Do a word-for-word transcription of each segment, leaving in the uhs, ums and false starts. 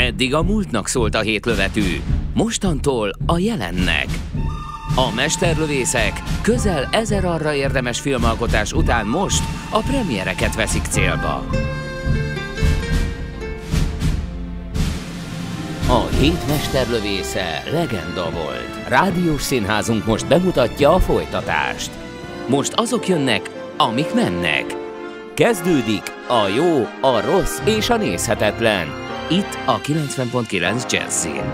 Eddig a múltnak szólt a hétlövetű, mostantól a jelennek. A mesterlövészek közel ezer arra érdemes filmalkotás után most a premiereket veszik célba. A hét mesterlövésze legenda volt. Rádiós színházunk most bemutatja a folytatást. Most azok jönnek, amik mennek. Kezdődik a jó, a rossz és a nézhetetlen. Itt a kilencven pont kilenc Jazzin.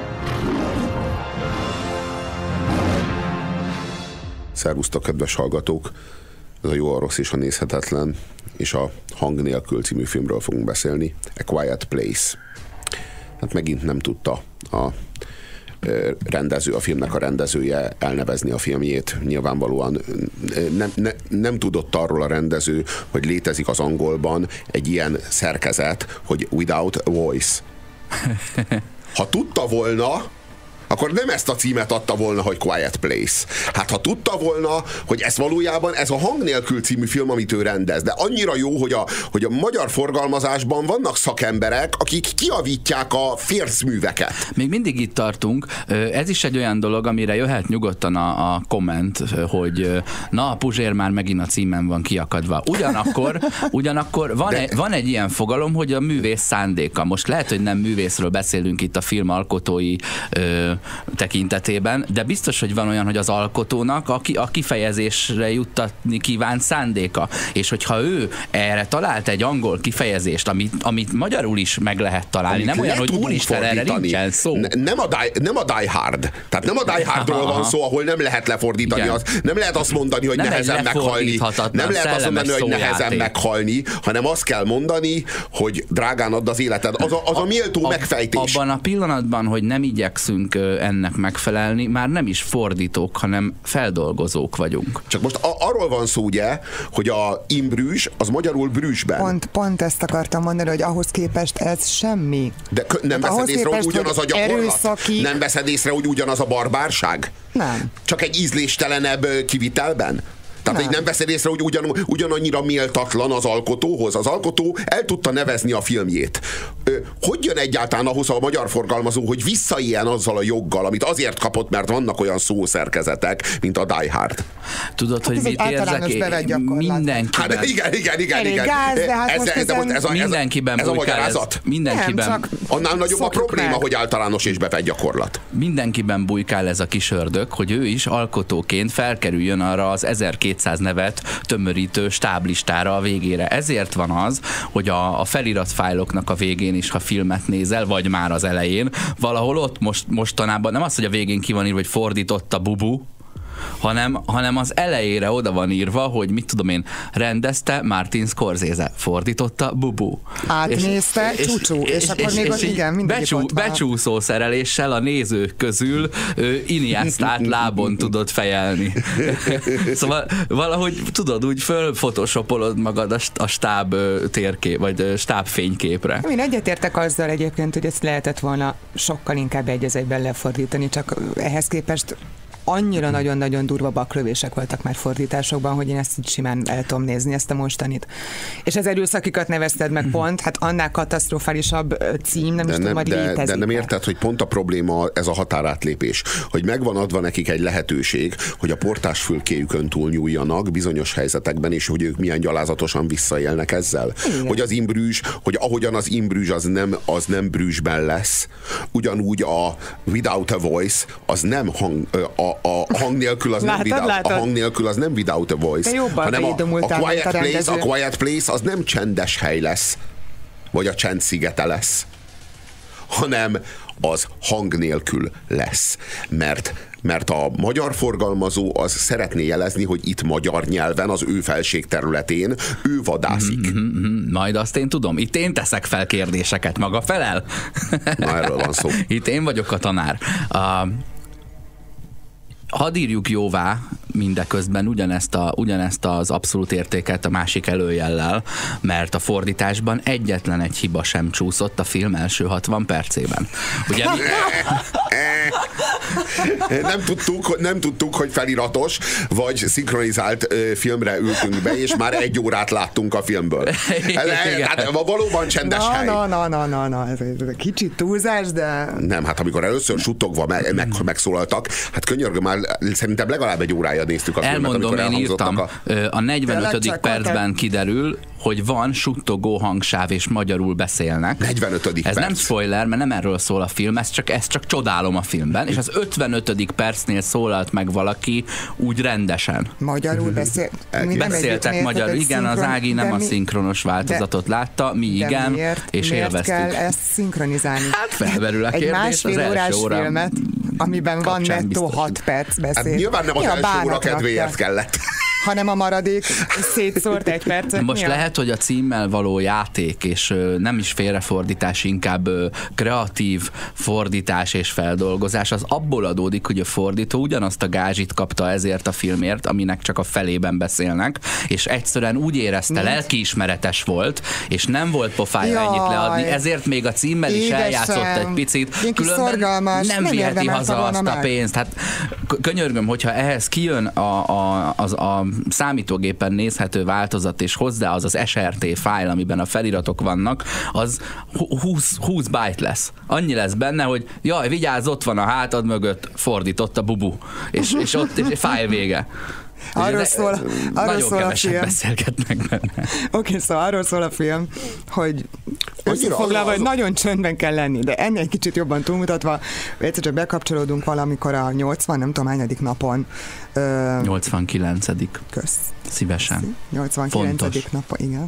Szervusztok, kedves hallgatók! Ez a jó, a rossz és a nézhetetlen, és a Hang nélkül című filmről fogunk beszélni. A Quiet Place. Hát megint nem tudta a rendező, a filmnek a rendezője elnevezni a filmjét. Nyilvánvalóan nem, ne, nem tudott arról a rendező, hogy létezik az angolban egy ilyen szerkezet, hogy without a voice. Ha tudta volna, akkor nem ezt a címet adta volna, hogy Quiet Place. Hát ha tudta volna, hogy ez valójában ez a Hang nélkül című film, amit ő rendez, de annyira jó, hogy a, hogy a magyar forgalmazásban vannak szakemberek, akik kijavítják a fércműveket. Még mindig itt tartunk. Ez is egy olyan dolog, amire jöhet nyugodtan a, a komment, hogy na, a Puzsér már megint a címen van kiakadva. Ugyanakkor, ugyanakkor van, de... egy, van egy ilyen fogalom, hogy a művész szándéka. Most lehet, hogy nem művészről beszélünk itt a film alkotói ö, tekintetében, de biztos, hogy van olyan, hogy az alkotónak a, ki, a kifejezésre juttatni kíván szándéka. És hogyha ő erre talált egy angol kifejezést, amit, amit magyarul is meg lehet találni, amit nem olyan, hogy úristen, erre nincsen szó. Ne, nem, a die, nem a Die Hard. Tehát nem a Die Hardról van szó, ahol nem lehet lefordítani. Az, nem lehet azt mondani, hogy nem nehezen meghalni. Nem lehet azt mondani, hogy nehezen meghalni, hanem azt kell mondani, hogy drágán add az életed. Az a, az a, a méltó a, megfejtés. Abban a pillanatban, hogy nem igyekszünk ennek megfelelni, már nem is fordítók, hanem feldolgozók vagyunk. Csak most a, arról van szó, ugye, hogy a Imbrüs az magyarul Brüsszben. Pont, pont ezt akartam mondani, hogy ahhoz képest ez semmi. De nem hát veszed észre, hogy ugyanaz a gyakorlat? Erőszaki... Nem veszed észre, hogy ugyanaz a barbárság? Nem. Csak egy ízléstelenebb kivitelben? Tehát, nem. hogy nem veszed észre, hogy ugyan, ugyanannyira méltatlan az alkotóhoz. Az alkotó el tudta nevezni a filmjét. Hogy jön egyáltalán ahhoz a magyar forgalmazó, hogy visszaéljen azzal a joggal, amit azért kapott, mert vannak olyan szószerkezetek, mint a Die Hard? Tudod, hát hogy mit érzek? Mindenkiben. Hát igen, igen, igen. igen. Gáz, de hát ez, ez, ezen... ez, a, mindenkiben ez a magyarázat? Ez, mindenkiben. Nem, annál nagyobb a probléma, meg. hogy általános és bevett gyakorlat. Mindenkiben bujkál ez a kis ördög, hogy ő is alkotóként felkerüljön arra az ezerkétszáz nevet tömörítő stáblistára a végére. Ezért van az, hogy a, a feliratfájloknak a végén is, ha filmet nézel, vagy már az elején, valahol ott most, mostanában nem az, hogy a végén ki van írva, hogy fordította Bubu, hanem, hanem az elejére oda van írva, hogy mit tudom én, rendezte Martin Scorsese, fordította Bubu. Átnézte és, Csúcsú, és, és, és akkor és, még és ott igen, mindig becsú, ott van. Becsúszó szereléssel a nézők közül Iniestát lábon tudod fejelni. Szóval valahogy tudod, úgy fölfotoshopolod magad a, a stáb térkép, vagy stáb fényképre. Én egyetértek azzal egyébként, hogy ezt lehetett volna sokkal inkább egy az egyben lefordítani, csak ehhez képest annyira nagyon-nagyon durva baklövések voltak már fordításokban, hogy én ezt simán el tudom nézni, ezt a mostanit. És az erőszakikat nevezted meg pont, hát annál katasztrofálisabb cím nem de is tudom, hogy létezik. De nem érted, hogy pont a probléma ez a határátlépés, hogy megvan adva nekik egy lehetőség, hogy a portásfülkéjükön túlnyúljanak bizonyos helyzetekben, és hogy ők milyen gyalázatosan visszaélnek ezzel. Igen. Hogy az Imbrüs, hogy ahogyan az Imbrüs az nem, az nem Brüsszben lesz, ugyanúgy a Without a Voice az nem hang, a A hang nélkül az látod, nem without, látod. a hang nélkül az nem without a voice, hanem a, a, quiet a, place, a quiet place az nem csendes hely lesz, vagy a csend szigete lesz, hanem az hang nélkül lesz. Mert, mert a magyar forgalmazó az szeretné jelezni, hogy itt magyar nyelven, az ő felség területén ő vadászik. Mm-hmm, majd azt én tudom. Itt én teszek fel kérdéseket, maga felel. Na, erről van szó. Itt én vagyok a tanár. Uh, Hadd írjuk jóvá mindeközben ugyanezt, a, ugyanezt az abszolút értéket a másik előjellel, mert a fordításban egyetlen egy hiba sem csúszott a film első hatvan percében. Ugye mi... Nem tudtuk, nem tudtuk, hogy feliratos vagy szinkronizált ö, filmre ültünk be, és már egy órát láttunk a filmből. Hát valóban csendes na, hely. Na, na, na, na, na, ez egy kicsit túlzás, de... Nem, hát amikor először suttogva meg, meg, megszólaltak, hát könyörgöm, már szerintem legalább egy órája néztük a filmet. Elmondom, én írtam, a, a negyvenötödik percben kiderül, hogy van suttogó hangsáv, és magyarul beszélnek. negyvenötödik Ez perc. nem spoiler, mert nem erről szól a film, ez csak, ezt csak csodálom a filmben, és az ötvenötödik percnél szólalt meg valaki úgy rendesen. Magyarul beszél... Mi Beszéltek magyarul, igen, az Ági nem a mi, szinkronos változatot de, látta, mi igen, miért, és miért élveztük. kell ezt szinkronizálni? Hát felmerül a kérdés, egy másfél az órás első óra filmet, amiben van nettó hat perc beszél. Hát nyilván nem az első óra kedvéért kellett. hanem a maradék szétszórt egy percet. Most nyilván. Lehet, hogy a címmel való játék, és ö, nem is félrefordítás, inkább ö, kreatív fordítás és feldolgozás, az abból adódik, hogy a fordító ugyanazt a gázsit kapta ezért a filmért, aminek csak a felében beszélnek, és egyszerűen úgy érezte, Mi? lelkiismeretes volt, és nem volt pofája Jaj. ennyit leadni, ezért még a címmel is Édesem. eljátszott egy picit, Ilyen kis különben szorgalmas, nem nem viheti érdemelte haza volna azt a meg. pénzt. Hát könyörgöm, hogyha ehhez kijön a, a, az, a számítógépen nézhető változat, és hozzá az az es er té fájl, amiben a feliratok vannak, az húsz, húsz byte lesz. Annyi lesz benne, hogy jaj, vigyázz, ott van a hátad mögött, fordított a bubu. És, és ott és fájl vége. Arról De, szól, arról nagyon szól a kevesen film. beszélgetnek benne. Oké, okay, szóval arról szól a film, hogy összefoglalva, hogy nagyon csöndben kell lenni, de ennél egy kicsit jobban túlmutatva, egyszer csak bekapcsolódunk valamikor a nyolcvan, nem tudom, hányadik napon. Ö, nyolcvankilencedik Kösz. Szívesen. nyolcvankilencedik napon, igen.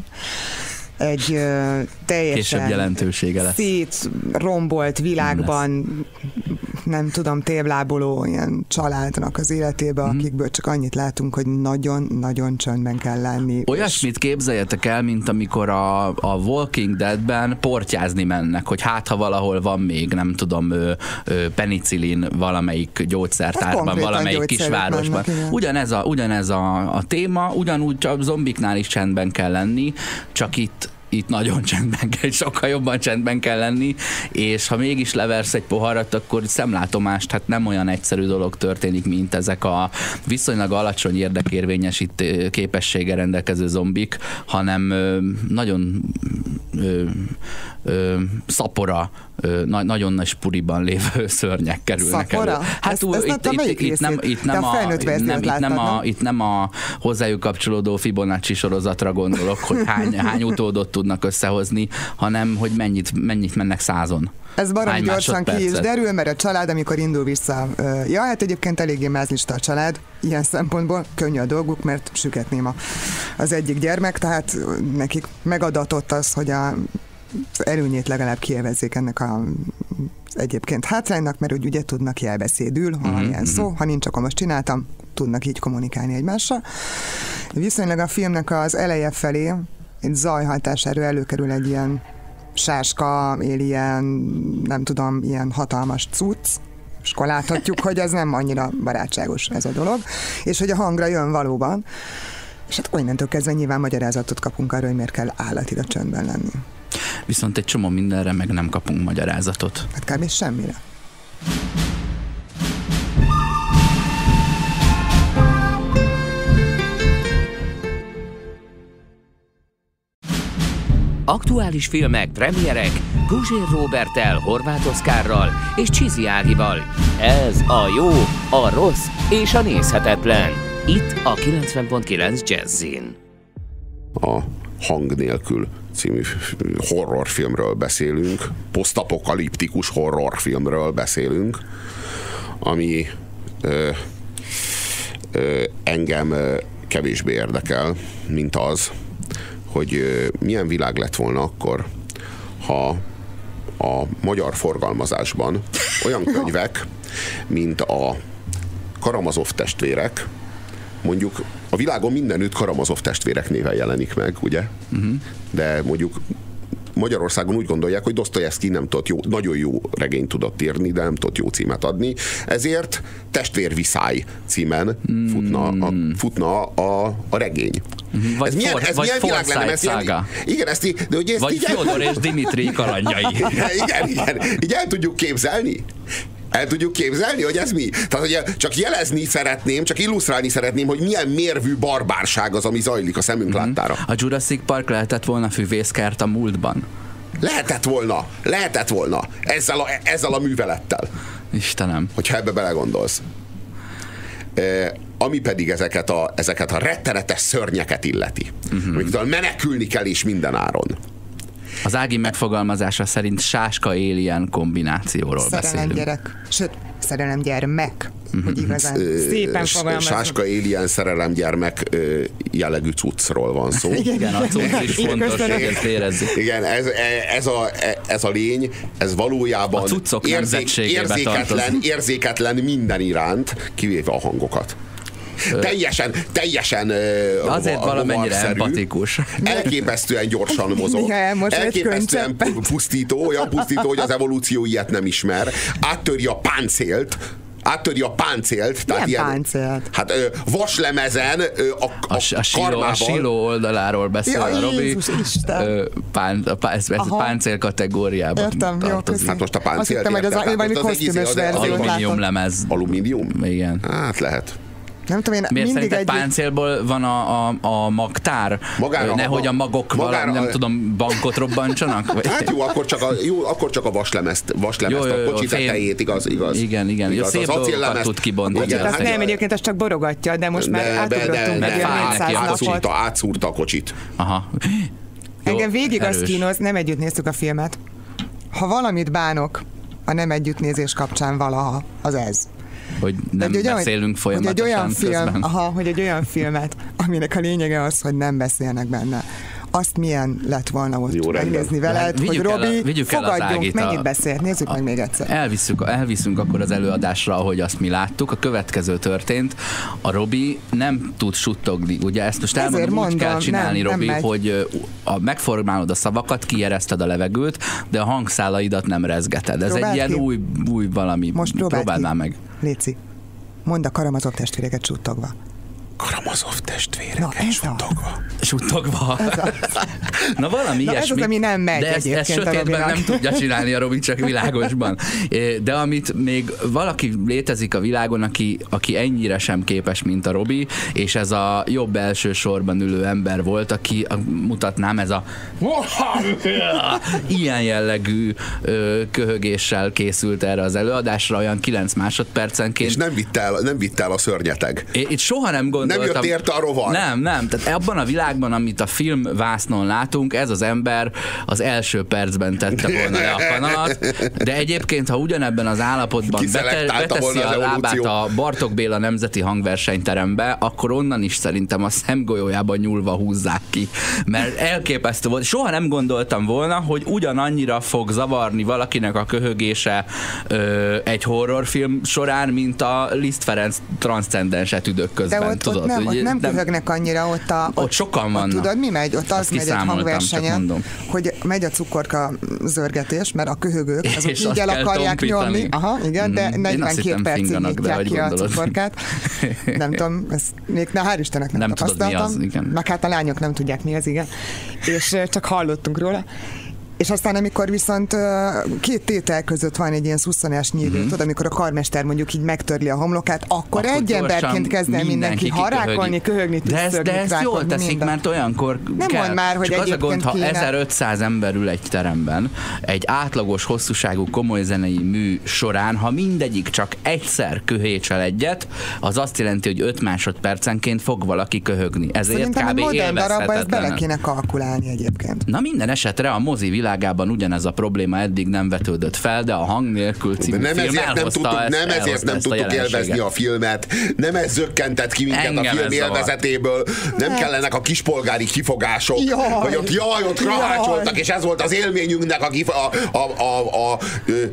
Egy ö, teljesen Később jelentősége lesz. szétrombolt világban, nem, nem tudom, tévláboló ilyen családnak az életébe, mm. akikből csak annyit látunk, hogy nagyon-nagyon csöndben kell lenni. Olyasmit képzeljetek el, mint amikor a, a Walking Deadben portyázni mennek, hogy hát ha valahol van még, nem tudom, ö, ö, penicillin valamelyik gyógyszertárban, hát valamelyik kisvárosban. Mennek, ugyanez a, ugyanez a, a téma, ugyanúgy a zombiknál is csendben kell lenni, csak itt itt nagyon csendben kell, sokkal jobban csendben kell lenni, és ha mégis leversz egy poharat, akkor szemlátomást, hát nem olyan egyszerű dolog történik, mint ezek a viszonylag alacsony érdekérvényesít képességgel rendelkező zombik, hanem nagyon ö, ö, szapora, ö, na, nagyon nagy spuriban lévő szörnyek kerülnek Szapora? elő. Hát ezt, ú, ezt itt, itt, itt, itt, nem, itt, nem a, nem, itt, nem a, itt nem a hozzájuk kapcsolódó Fibonacci sorozatra gondolok, hogy hány, hány utódot tudnak összehozni, hanem hogy mennyit, mennyit mennek százon. Ez baromi gyorsan ki is derül, mert a család, amikor indul vissza, ja, hát egyébként eléggé mázlista a család, ilyen szempontból könnyű a dolguk, mert süketném a, az egyik gyermek, tehát nekik megadatott az, hogy a előnyét legalább kielvezzék ennek a egyébként hátránynak, mert úgy ugye tudnak jelbeszédül, ha mm-hmm. ilyen szó, ha nincs, akkor most csináltam, tudnak így kommunikálni egymással. Viszonylag a filmnek az eleje felé egy zajhatásáról előkerül egy ilyen sáska, ilyen, nem tudom, ilyen hatalmas cucc, és akkor láthatjuk, hogy ez nem annyira barátságos ez a dolog, és hogy a hangra jön valóban, és hát innentől kezdve nyilván magyarázatot kapunk arra, hogy miért kell állatira csöndben lenni. Viszont egy csomó mindenre meg nem kapunk magyarázatot. Hát kb. Semmire. Aktuális filmek, premierek, Puzsér Róberttel, Horváth Oszkárral és Csizi Ágival. Ez a jó, a rossz és a nézhetetlen. Itt a kilencven pont kilenc Jazzin. A Hang nélkül című horrorfilmről beszélünk, posztapokaliptikus horrorfilmről beszélünk, ami ö, ö, engem kevésbé érdekel, mint az, hogy milyen világ lett volna akkor, ha a magyar forgalmazásban olyan könyvek, mint a Karamazov testvérek, mondjuk a világon mindenütt Karamazov testvérek néven jelenik meg, ugye? Uh-huh. De mondjuk Magyarországon úgy gondolják, hogy Dosztojevszky nem tudott jó, nagyon jó regényt tudott írni, de nem tudott jó címet adni, ezért Testvérviszály címen mm. futna, a, futna a, a regény. Vagy, ez milyen, for, ez vagy milyen világ lenne? Ez ilyen, igen, ezt, de, hogy ezt vagy így Fyodor és Dimitri kalandjai. igen, igen, így el tudjuk képzelni. El tudjuk képzelni, hogy ez mi? Tehát, hogy csak jelezni szeretném, csak illusztrálni szeretném, hogy milyen mérvű barbárság az, ami zajlik a szemünk mm-hmm. láttára. A Jurassic Park lehetett volna füvészkert a múltban. Lehetett volna, lehetett volna ezzel a, ezzel a művelettel. Istenem. Hogyha ebbe belegondolsz. E, ami pedig ezeket a, ezeket a rettenetes szörnyeket illeti. Uh-huh. Amiktől menekülni kell is minden áron. Az Ági megfogalmazása szerint sáska alien kombinációról szerelem beszélünk. Gyerek. Sőt, szerelem gyermek. Uh-huh. Hogy igazán szépen fogalmazunk. Sáska alien szerelem gyermek jellegű cuccról van szó. Igen, a cucc is fontos, hogy ezt érezzük. Igen, ez, ez, a, ez a lény, ez valójában a cuccok érzék, érzéketlen, érzéketlen minden iránt, kivéve a hangokat. Teljesen, teljesen azért valamennyire empatikus. Elképesztően gyorsan mozog. Elképesztően pusztító, olyan pusztító, hogy az evolúció ilyet nem ismer. Áttöri a páncélt, áttöri a páncélt. Tehát ilyen páncélt? Hát ö, vaslemezen ö, a, a, a, a, síló, a síló oldaláról beszél ja, a Robi. Pán, a, ez, ez a páncél kategóriában értem, tartozik. Jó, hát most a páncélt azt hittem, hogy az, az, az, kosztümös verziót alumínium lemez. Alumínium? Igen. Hát lehet. Nem tudom, én miért mindig szerinted egy... páncélból van a, a, a magtár? Magára, Nehogy a magok magára, valami, nem a... tudom, bankot robbantsanak? Hát jó, akkor csak a, jó, akkor csak a vaslemezt, vaslemezt jó, jó, jó, a kocsi fél... tetejét, igaz, igaz. Igen, igen. Igaz, szép dolgokat tud kibontani. Hát nem, egyébként az csak borogatja, de most már átugrottunk egy négyszáz napot. Átszúrta a kocsit. Aha. Engem végig azt kínoz, nem együtt néztük a filmet. Ha valamit bánok a nem együttnézés kapcsán valaha, az ez. Hogy nem hogy beszélünk olyan, folyamatosan hogy egy olyan közben. Film, aha, hogy egy olyan filmet, aminek a lényege az, hogy nem beszélnek benne. Azt milyen lett volna ott jó, megnézni veled, hogy Robi, fogadjunk, mennyit beszélt, nézzük a, meg még egyszer. Elviszünk, elviszünk akkor az előadásra, ahogy azt mi láttuk. A következő történt. A Robi nem tud suttogni. Ugye ezt most elmondom, mondom, úgy kell csinálni, nem, Robi, nem hogy a, megformálod a szavakat, kiereszted a levegőt, de a hangszálaidat nem rezgeted. Ez próbáld egy ilyen ki. új, új valami. Most próbáld, próbáld már meg. Léci, mondd a Karamazov testvéreket suttogva. Karamazov testvéreket suttogva. Suttogva. Na valami Na ilyesmi. ez az, ami nem megy. De ezt, ezt sötétben nem tudja csinálni a Robi, csak világosban. De amit még valaki létezik a világon, aki, aki ennyire sem képes, mint a Robi, és ez a jobb első sorban ülő ember volt, aki mutatnám, ez a ilyen jellegű köhögéssel készült erre az előadásra, olyan kilenc másodpercenként. És nem vitt el, nem vitt el a szörnyeteg. É, itt soha nem gondoltam. Nem jött érte a rovar. Nem, nem. Tehát abban a világban, amit a film vásznon látunk, ez az ember az első percben tette volna le a kanalat, de egyébként, ha ugyanebben az állapotban bete, beteszi a lábát a Bartók Béla Nemzeti Hangversenyterembe, akkor onnan is szerintem a szemgolyójában nyúlva húzzák ki. Mert elképesztő volt. Soha nem gondoltam volna, hogy ugyanannyira fog zavarni valakinek a köhögése ö, egy horrorfilm során, mint a Liszt Ferenc transzcendens etüdök közben. De ott, tudod, ott nem, ugye, ott nem nem köhögnek annyira, ott, a, ott, ott sokan vannak. Ott tudod, mi megy? Ott az megy egy hangversenyen, hogy megy a cukorka zörgetés, mert a köhögők, azok és így el akarják nyomni. Aha, igen, de mm, negyvenkét percig nyitják ki a cukorkát. Nem tudom, ezt még na, hál' Istennek nem, nem tapasztaltam. Tudod, mi az, meg hát a lányok nem tudják, mi az, igen. És csak hallottunk róla. És aztán, amikor viszont két tétel között van egy ilyen szusszanás nyílő, mm-hmm. tudod, amikor a karmester mondjuk így megtörli a homlokát, akkor, akkor egy emberként kezd el mindenki harákolni, köhögni, de ezt, de ezt jól teszik, minden. Mert olyankor nem kell. Már, hogy csak az a gond, ha kéne. ezerötszáz ember ül egy teremben, egy átlagos hosszúságú komoly zenei mű során, ha mindegyik csak egyszer köhécsel egyet, az azt jelenti, hogy öt másodpercenként fog valaki köhögni. Ezért szerintem kb. Modern darabban ezt élvezhetetlen. bele kéne kalkulálni egyébként. Na minden esetre a mozi világában ugyanez a probléma eddig nem vetődött fel, de a Hang nélkül című nem film ezért nem tudtuk, ezt, nem ezért nem tudtuk élvezni a filmet, nem ez zökkentett ki minket engem a film élvezetéből, nem kellenek a kispolgári kifogások, jaj, hogy ott jaj, ott krahácsoltak, és ez volt az élményünknek a, kif- a, a, a, a,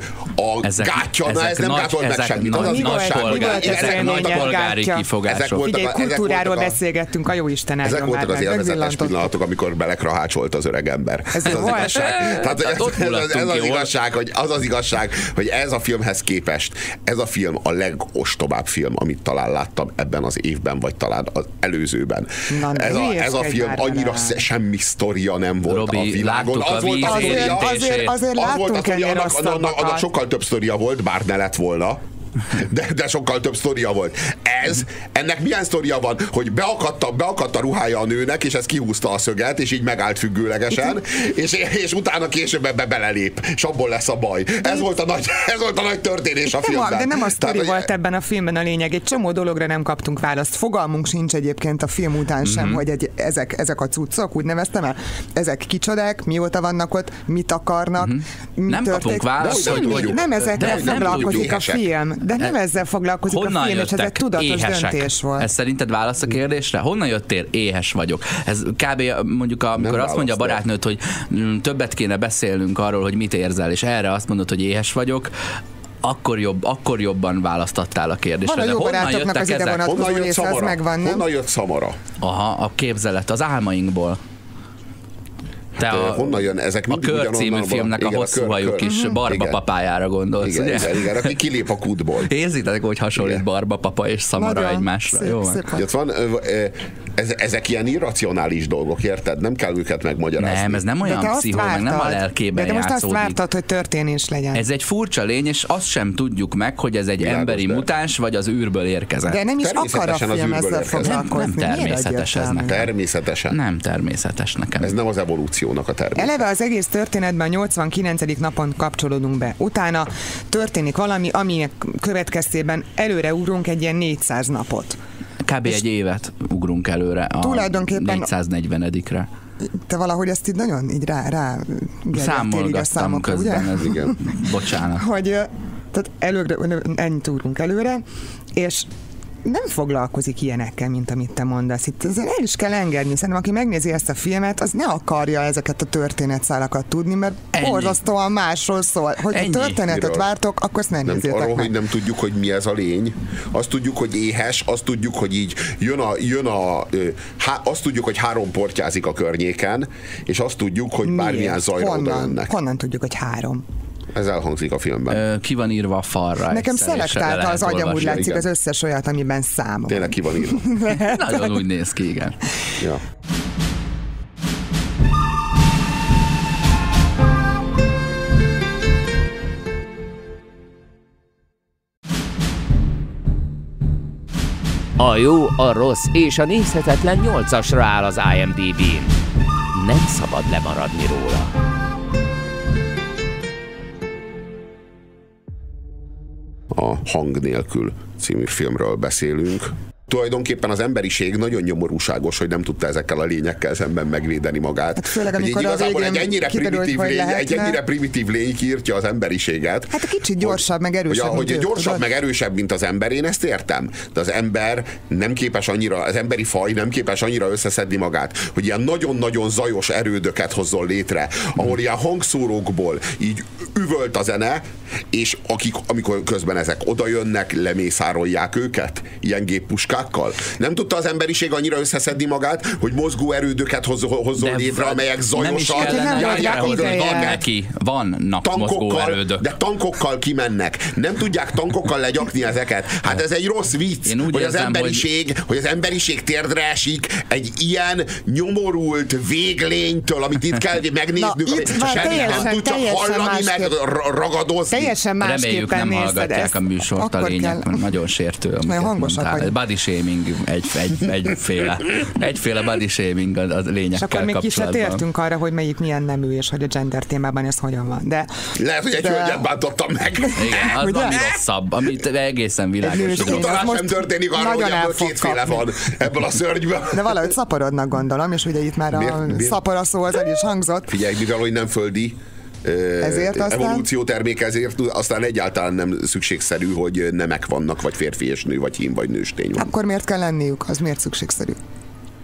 a ezek, gátja, na ez nem gátolt meg semmit. Nagy, nagy, polgár, ezek nagy polgári kifogások. Figyelj, kultúráról beszélgettünk, a jó Isten áldjon már meg. Ezek voltak az élvezetes pillanatok, amikor belekrahácsolt az öreg ember. Ez volt. Tehát ez, ez, az, ez az igazság, hogy az az igazság, hogy ez a filmhez képest, ez a film a legostobább film, amit talán láttam ebben az évben, vagy talán az előzőben. Na, ez, a, ez a film annyira rá. semmi sztoria nem volt Robi, a világon. Az volt a sztoria, azért, azért az volt a sztoria, annak, annak, annak, annak sokkal sokkal több sztoria volt, bár ne lett volna. De, de sokkal több sztoria volt. Ez, ennek milyen sztoria van, hogy beakadt a, beakadt a ruhája a nőnek, és ez kihúzta a szöget, és így megállt függőlegesen, és, és utána később ebbe belelép, és abból lesz a baj. Ez volt a nagy, ez volt a nagy történés a filmben. De nem a sztori Tehát, volt ebben a filmben a lényeg. Egy csomó dologra nem kaptunk választ. Fogalmunk sincs egyébként a film után sem, mm-hmm. hogy egy, ezek, ezek a cuccok, úgy neveztem el, ezek kicsodák, mióta vannak ott, mit akarnak, mm-hmm. mit nem kapunk választ, hogy, hogy nem ezekkel foglalkozik a film. De nem e, ezzel foglalkozik honnan a film, és ez egy tudatos éhesek? Döntés volt. Ez szerinted válasz a kérdésre? Honnan jöttél? Éhes vagyok. Ez kb. Mondjuk, amikor azt mondja a barátnőt, hogy többet kéne beszélnünk arról, hogy mit érzel, és erre azt mondod, hogy éhes vagyok, akkor, jobb, akkor jobban választattál a kérdésre. Van a jó barátoknak az ide vonatkozó része, az megvan, nem? Honnan jött Szamara? Aha, a képzelet, az álmainkból. Te a, honnan jön ezek a Kör című filmnek igen, a hosszú hajú kis uh-huh. Barba igen. papájára gondolsz, igen, ugye? Igen, igen, aki kilép a kútból. Érzitek, hogy hasonlít igen. Barba papa és Szamara nagyon egymásra. Szép, jó szép van, ez, ezek ilyen irracionális dolgok, érted? Nem kell őket megmagyarázni. Nem, ez nem olyan pszichó, meg nem a lelkében de, de most játszódik. azt vártad, hogy történés legyen. Ez egy furcsa lény, és azt sem tudjuk meg, hogy ez egy Világos, emberi de. mutáns, vagy az űrből érkezett. De nem is akar a film ezzel foglalkozni. Nem, nem természetes ez nekem. Természetesen. Nem természetes nekem. Ez nem az evolúciónak a természet. Eleve az egész történetben a nyolcvankilencedik napon kapcsolódunk be. Utána történik valami, aminek következtében előre ugrunk egy ilyen négyszáz napot. Kb. Egy évet ugrunk előre a tulajdonképpen négyszáznegyvenedikre. Te valahogy ezt így nagyon így rá, rá számolgattam közben, ez igen. Bocsánat. Hogy tehát előre, ennyit ugrunk előre, és nem foglalkozik ilyenekkel, mint amit te mondasz. Itt el is kell engedni. Szerintem, aki megnézi ezt a filmet, az ne akarja ezeket a történetszálakat tudni, mert borzasztóan másról szól. Hogy Ennyi. a történetet Miről? vártok, akkor ezt nem nézzétek arról, meg. hogy nem tudjuk, hogy mi ez a lény. Azt tudjuk, hogy éhes, azt tudjuk, hogy így jön a, jön a há, azt tudjuk, hogy három portyázik a környéken, és azt tudjuk, hogy Miért? bármilyen zajra oda jönnek. Honnan tudjuk, hogy három? Ez elhangzik a filmben. Ö, ki van írva a falra. Nekem szelektálta az agyam, úgy látszik igen. az összes olyat, amiben számol. Tényleg ki van írva. Nagyon úgy néz ki, igen. Ja. A jó, a rossz és a nézhetetlen nyolcasra áll az I M D B-n. Nem szabad lemaradni róla. A Hang nélkül című filmről beszélünk. Tulajdonképpen az emberiség nagyon nyomorúságos, hogy nem tudta ezekkel a lényekkel szemben megvédeni magát. Hát főleg, amikor igazából egy ennyire, kiderült, primitív lény, egy ennyire primitív lény kiírtja az emberiséget. Hát kicsit gyorsabb, hogy, meg erősebb. Hogy, hogy gyorsabb, tudod? meg erősebb, mint az ember, én ezt értem. De az ember nem képes annyira, az emberi faj nem képes annyira összeszedni magát, hogy ilyen nagyon-nagyon zajos erődöket hozzon létre, ahol ilyen hangszórókból így üvölt a zene, és akik, amikor közben ezek odajönnek, lemészárolják őket, ilyen géppuskákkal. Nem tudta az emberiség annyira összeszedni magát, hogy mozgó erődöket hoz, hozzon létre, amelyek zajosan járják a neki. Vannak mozgó erődök. De tankokkal kimennek. Nem tudják tankokkal legyakni ezeket. Hát ez egy rossz vicc, hogy az, emberiség, hogy... hogy az emberiség térdre esik egy ilyen nyomorult véglénytől, amit itt kell megnéznünk, semmit nem tud csak hallani, meg ragadozni. Teljesen másképpen nem hallgatják a műsort a lények, mert nagyon sértő. Body shaming egy, egy, egyféle, egyféle body shaming a, a lényekkel és akkor még ki se tértünk arra, hogy melyik milyen nemű, és hogy a gender témában ez hogyan van. De, lehet, hogy egy de... hölgyet bántottam meg. Igen, az valami rosszabb, amit egész világos. Utalás sem történik arra, hogy ebből kétféle van ebből a szörnyből. De valahogy szaporodnak, gondolom, és ugye itt már a szapora szó az el is hangzott. Figyelj, mivel hogy nem földi ezért aztán... evolúció termék, ezért aztán egyáltalán nem szükségszerű, hogy nemek vannak, vagy férfi és nő, vagy hím, vagy nőstény van. Akkor miért kell lenniük? Az miért szükségszerű?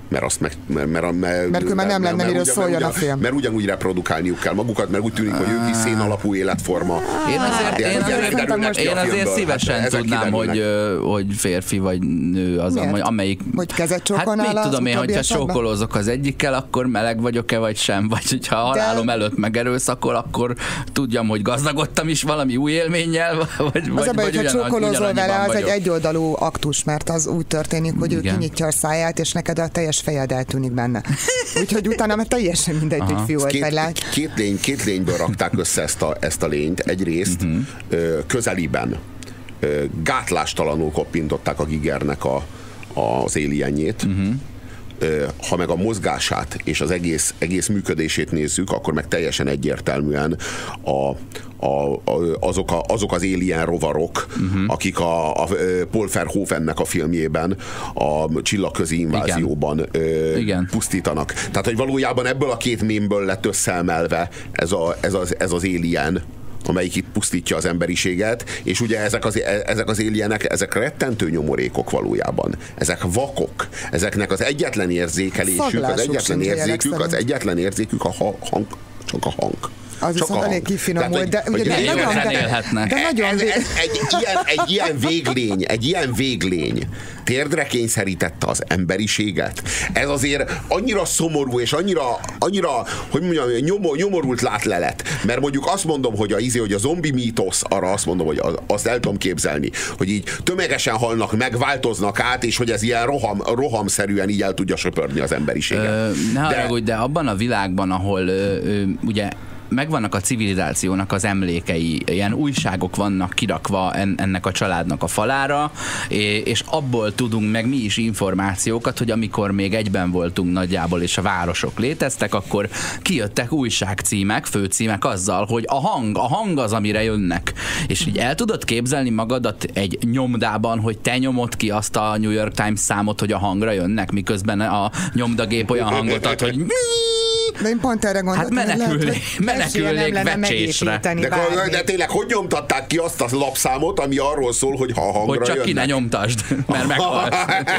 mert azt meg, mert, mert, mert, mert mert nem lenne miről szóljon a film. Mert ugyanúgy reprodukálniuk kell magukat, mert úgy tűnik, hogy ők is szén alapú életforma. Én azért, én azért, én azért szívesen hát tudnám, hogy, hogy férfi vagy nő az, Miért? amelyik... Hogy kezet csókolnál. Hát mit tudom én, hogyha csókolózok az egyikkel, akkor meleg vagyok-e vagy sem, vagy hogyha halálom de... előtt megerőszakol, akkor tudjam, hogy gazdagodtam is valami új élménnyel, vagy, az a baj, vagy hogyha csókolózol vele, az vagyok. egy egyoldalú aktus, mert az úgy történik, hogy igen. ő kinyitja a száját, és neked a teljes fejed eltűnik benne. Úgyhogy utána már teljesen mindegy, hogy fiú vagy két, lány. Két, lény, két lényből rakták össze ezt a, ezt a lényt. Egyrészt uh-huh. ö, közeliben ö, gátlástalanul koppintották a Gigernek a, az alienjét. Uh-huh. Ö, ha meg a mozgását és az egész, egész működését nézzük, akkor meg teljesen egyértelműen a A, a, azok, a, azok az alien rovarok, uh-huh. akik a, a Paul Verhoevennek a filmjében a Csillagközi invázióban ö, Igen. pusztítanak. Tehát, hogy valójában ebből a két mémből lett összeemelve ez, a, ez, az, ez az alien, amelyik itt pusztítja az emberiséget, és ugye ezek az, ezek az alienek, ezek rettentő nyomorékok valójában. Ezek vakok. Ezeknek az egyetlen érzékelésük, Szaglásuk az egyetlen érzékük, az egyetlen érzékük a hang, csak a hang. Az viszont elég kifinomult, de, ugye, de, de, nagyon, de, de nagyon... Ez, ez, egy, ilyen, egy ilyen véglény, egy ilyen véglény térdre kényszerítette az emberiséget. Ez azért annyira szomorú, és annyira, annyira hogy mondjam, nyomor, nyomorult látlelet. Mert mondjuk azt mondom, hogy a, izé, hogy a zombi mítosz, arra azt mondom, hogy azt el tudom képzelni, hogy így tömegesen halnak meg, változnak át, és hogy ez ilyen roham, rohamszerűen így el tudja söpörni az emberiséget. Ö, ne de, haragudj, de abban a világban, ahol ö, ö, ugye megvannak a civilizációnak az emlékei, ilyen újságok vannak kirakva ennek a családnak a falára, és abból tudunk meg mi is információkat, hogy amikor még egyben voltunk nagyjából, és a városok léteztek, akkor kijöttek újságcímek, főcímek azzal, hogy a hang, a hang az, amire jönnek. És így el tudod képzelni magadat egy nyomdában, hogy te nyomod ki azt a New York Times számot, hogy a hangra jönnek, miközben a nyomdagép olyan hangot ad, hogy de én pont erre gondoltam, hát menekülni, menekülnék vecsésre. De, de tényleg, hogy nyomtatták ki azt a lapszámot, ami arról szól, hogy ha a hangra hogy csak jönnek? ki ne nyomtasd, mert meghalsz.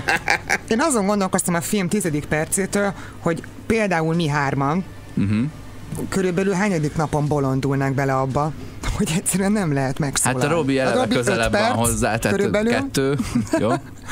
Én azon gondolkoztam a film tizedik percétől, hogy például mi hárman uh-huh. körülbelül hányadik napon bolondulnak bele abba, hogy egyszerűen nem lehet megszólalni. Hát a Robi eleve közelebb van hozzá, tehát kettő. Jó.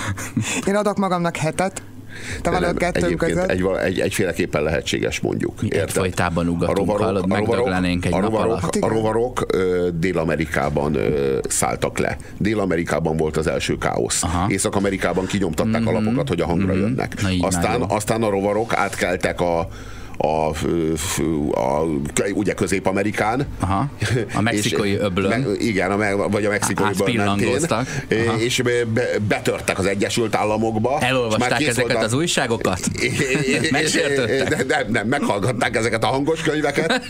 Én adok magamnak hetet. Te van a kettőnk között? Egy, egy, egyféleképpen lehetséges, mondjuk. Mi egyfolytában ugatunk, hallod, megdöglenénk egy a nap rovarok, alatt. A rovarok ö, Dél-Amerikában ö, szálltak le. Dél-Amerikában volt az első káosz. Aha. Észak-Amerikában kinyomtatták mm-hmm. a lapokat, hogy a hangra mm-hmm. jönnek. Aztán, aztán a rovarok átkeltek a A, a, a, ugye Közép-Amerikán. Aha, a mexikai öblön. Me, igen, a, vagy a mexikai öblön mentén. És be, betörtek az Egyesült Államokba. Elolvasták ezeket az újságokat? Megsértődtek? Nem, nem, meghallgatták ezeket a hangos könyveket.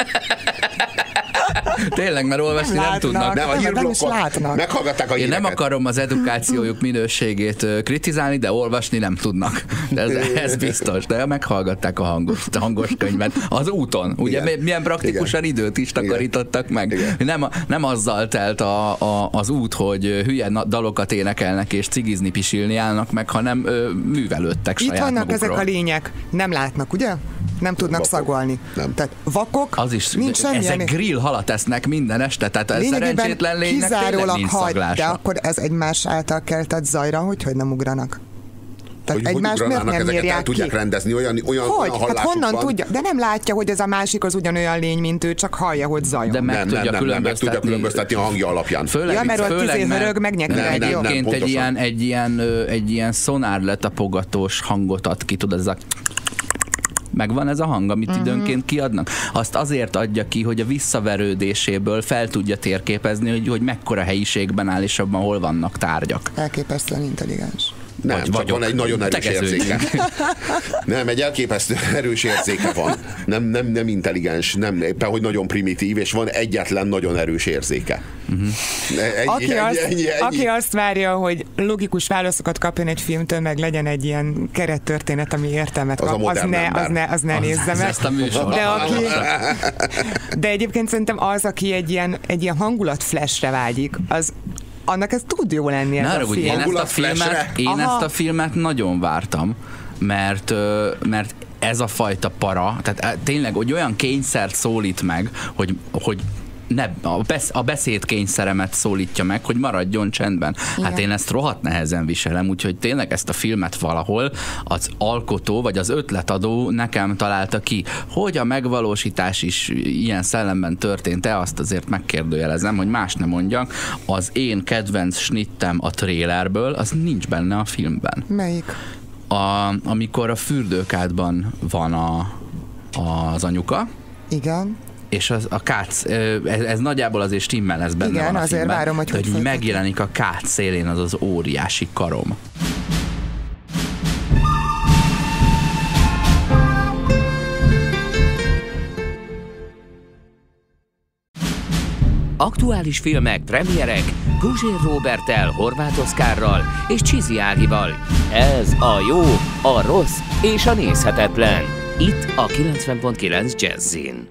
Tényleg, mert olvasni nem, nem tudnak. Nem, a hírblokkot meghallgatták a híreket. Én nem akarom az edukációjuk minőségét kritizálni, de olvasni nem tudnak. De ez, ez biztos. De meghallgatták a hangos, a hangos könyvet az úton. Ugye igen. Milyen praktikusan igen. időt is takarítottak meg. Nem, nem azzal telt a, a, az út, hogy hülye dalokat énekelnek és cigizni, pisilni állnak meg, hanem ö, művelődtek itt saját vannak magukról. Ezek a lények. Nem látnak, ugye? Nem tudnak vakok. Szagolni. Nem. Tehát vakok, az is, nincs semmilyen... Ezek grill halat esznek minden este, tehát a szerencsétlen lénynek tényleg nincs szaglása. De akkor ez egymás által keltett zajra, hogy, hogy nem ugranak? Tehát hogy egymást miért nem ezeket el tudják ki? rendezni, olyan, olyan, hogy? olyan hát honnan van. tudja? De nem látja, hogy ez a másik az ugyanolyan lény, mint ő, csak hallja, hogy zajon. De meg nem, tudja nem, nem, nem, meg tudja különböztetni a hangja alapján. Főleg, ja, mert ott tizé hörög, megnyekni egy jó. Egyébként egy ilyen, egy ilyen, egy ilyen szonár letapogatós hangot ad ki, tudod, ez a... Megvan ez a hang, amit uh-huh. időnként kiadnak. Azt azért adja ki, hogy a visszaverődéséből fel tudja térképezni, hogy, hogy mekkora helyiségben áll, és abban hol vannak tárgyak. Elképesztően intelligens. Nem, vagy csak vagyok. Van egy nagyon erős érzéke. Nem, egy elképesztő erős érzéke van. Nem, nem, nem intelligens, nem, éppen hogy nagyon primitív, és van egyetlen nagyon erős érzéke. Uh-huh. Ennyi, aki, ennyi, azt, ennyi, ennyi. aki azt várja, hogy logikus válaszokat kapjon egy filmtől, meg legyen egy ilyen kerettörténet, ami értelmet kap, az, az, ne, az ne, az ne az nézze meg. De, aki, de egyébként szerintem az, aki egy ilyen, egy ilyen hangulat flashre vágyik, az annak ez tud jó lenni ez Na, a film. Én, ezt a filmet, én ezt a filmet nagyon vártam. mert, mert ez a fajta para, tehát tényleg, hogy olyan kényszert szólít meg, hogy, hogy ne, a, besz, a beszédkényszeremet szólítja meg, hogy maradjon csendben. Igen. Hát én ezt rohadt nehezen viselem, úgyhogy tényleg ezt a filmet valahol az alkotó, vagy az ötletadó nekem találta ki. Hogy a megvalósítás is ilyen szellemben történt-e, azt azért megkérdőjelezem, hogy más nem mondjak. Az én kedvenc snittem a trélerből, az nincs benne a filmben. Melyik? A, amikor a fürdőkádban van a, az anyuka. Igen. És az, a kác, ez, ez nagyjából azért stimmel lesz benne. Igen, van a azért filmben, várom, hogy, hogy, hogy megjelenik a kác szélén az az óriási karom. Aktuális filmek, premierek, Puzsér Róberttel, Horváth Oszkárral és Csizi Ágival. Ez a jó, a rossz és a nézhetetlen. Itt a kilencven pont kilenc Jazzin.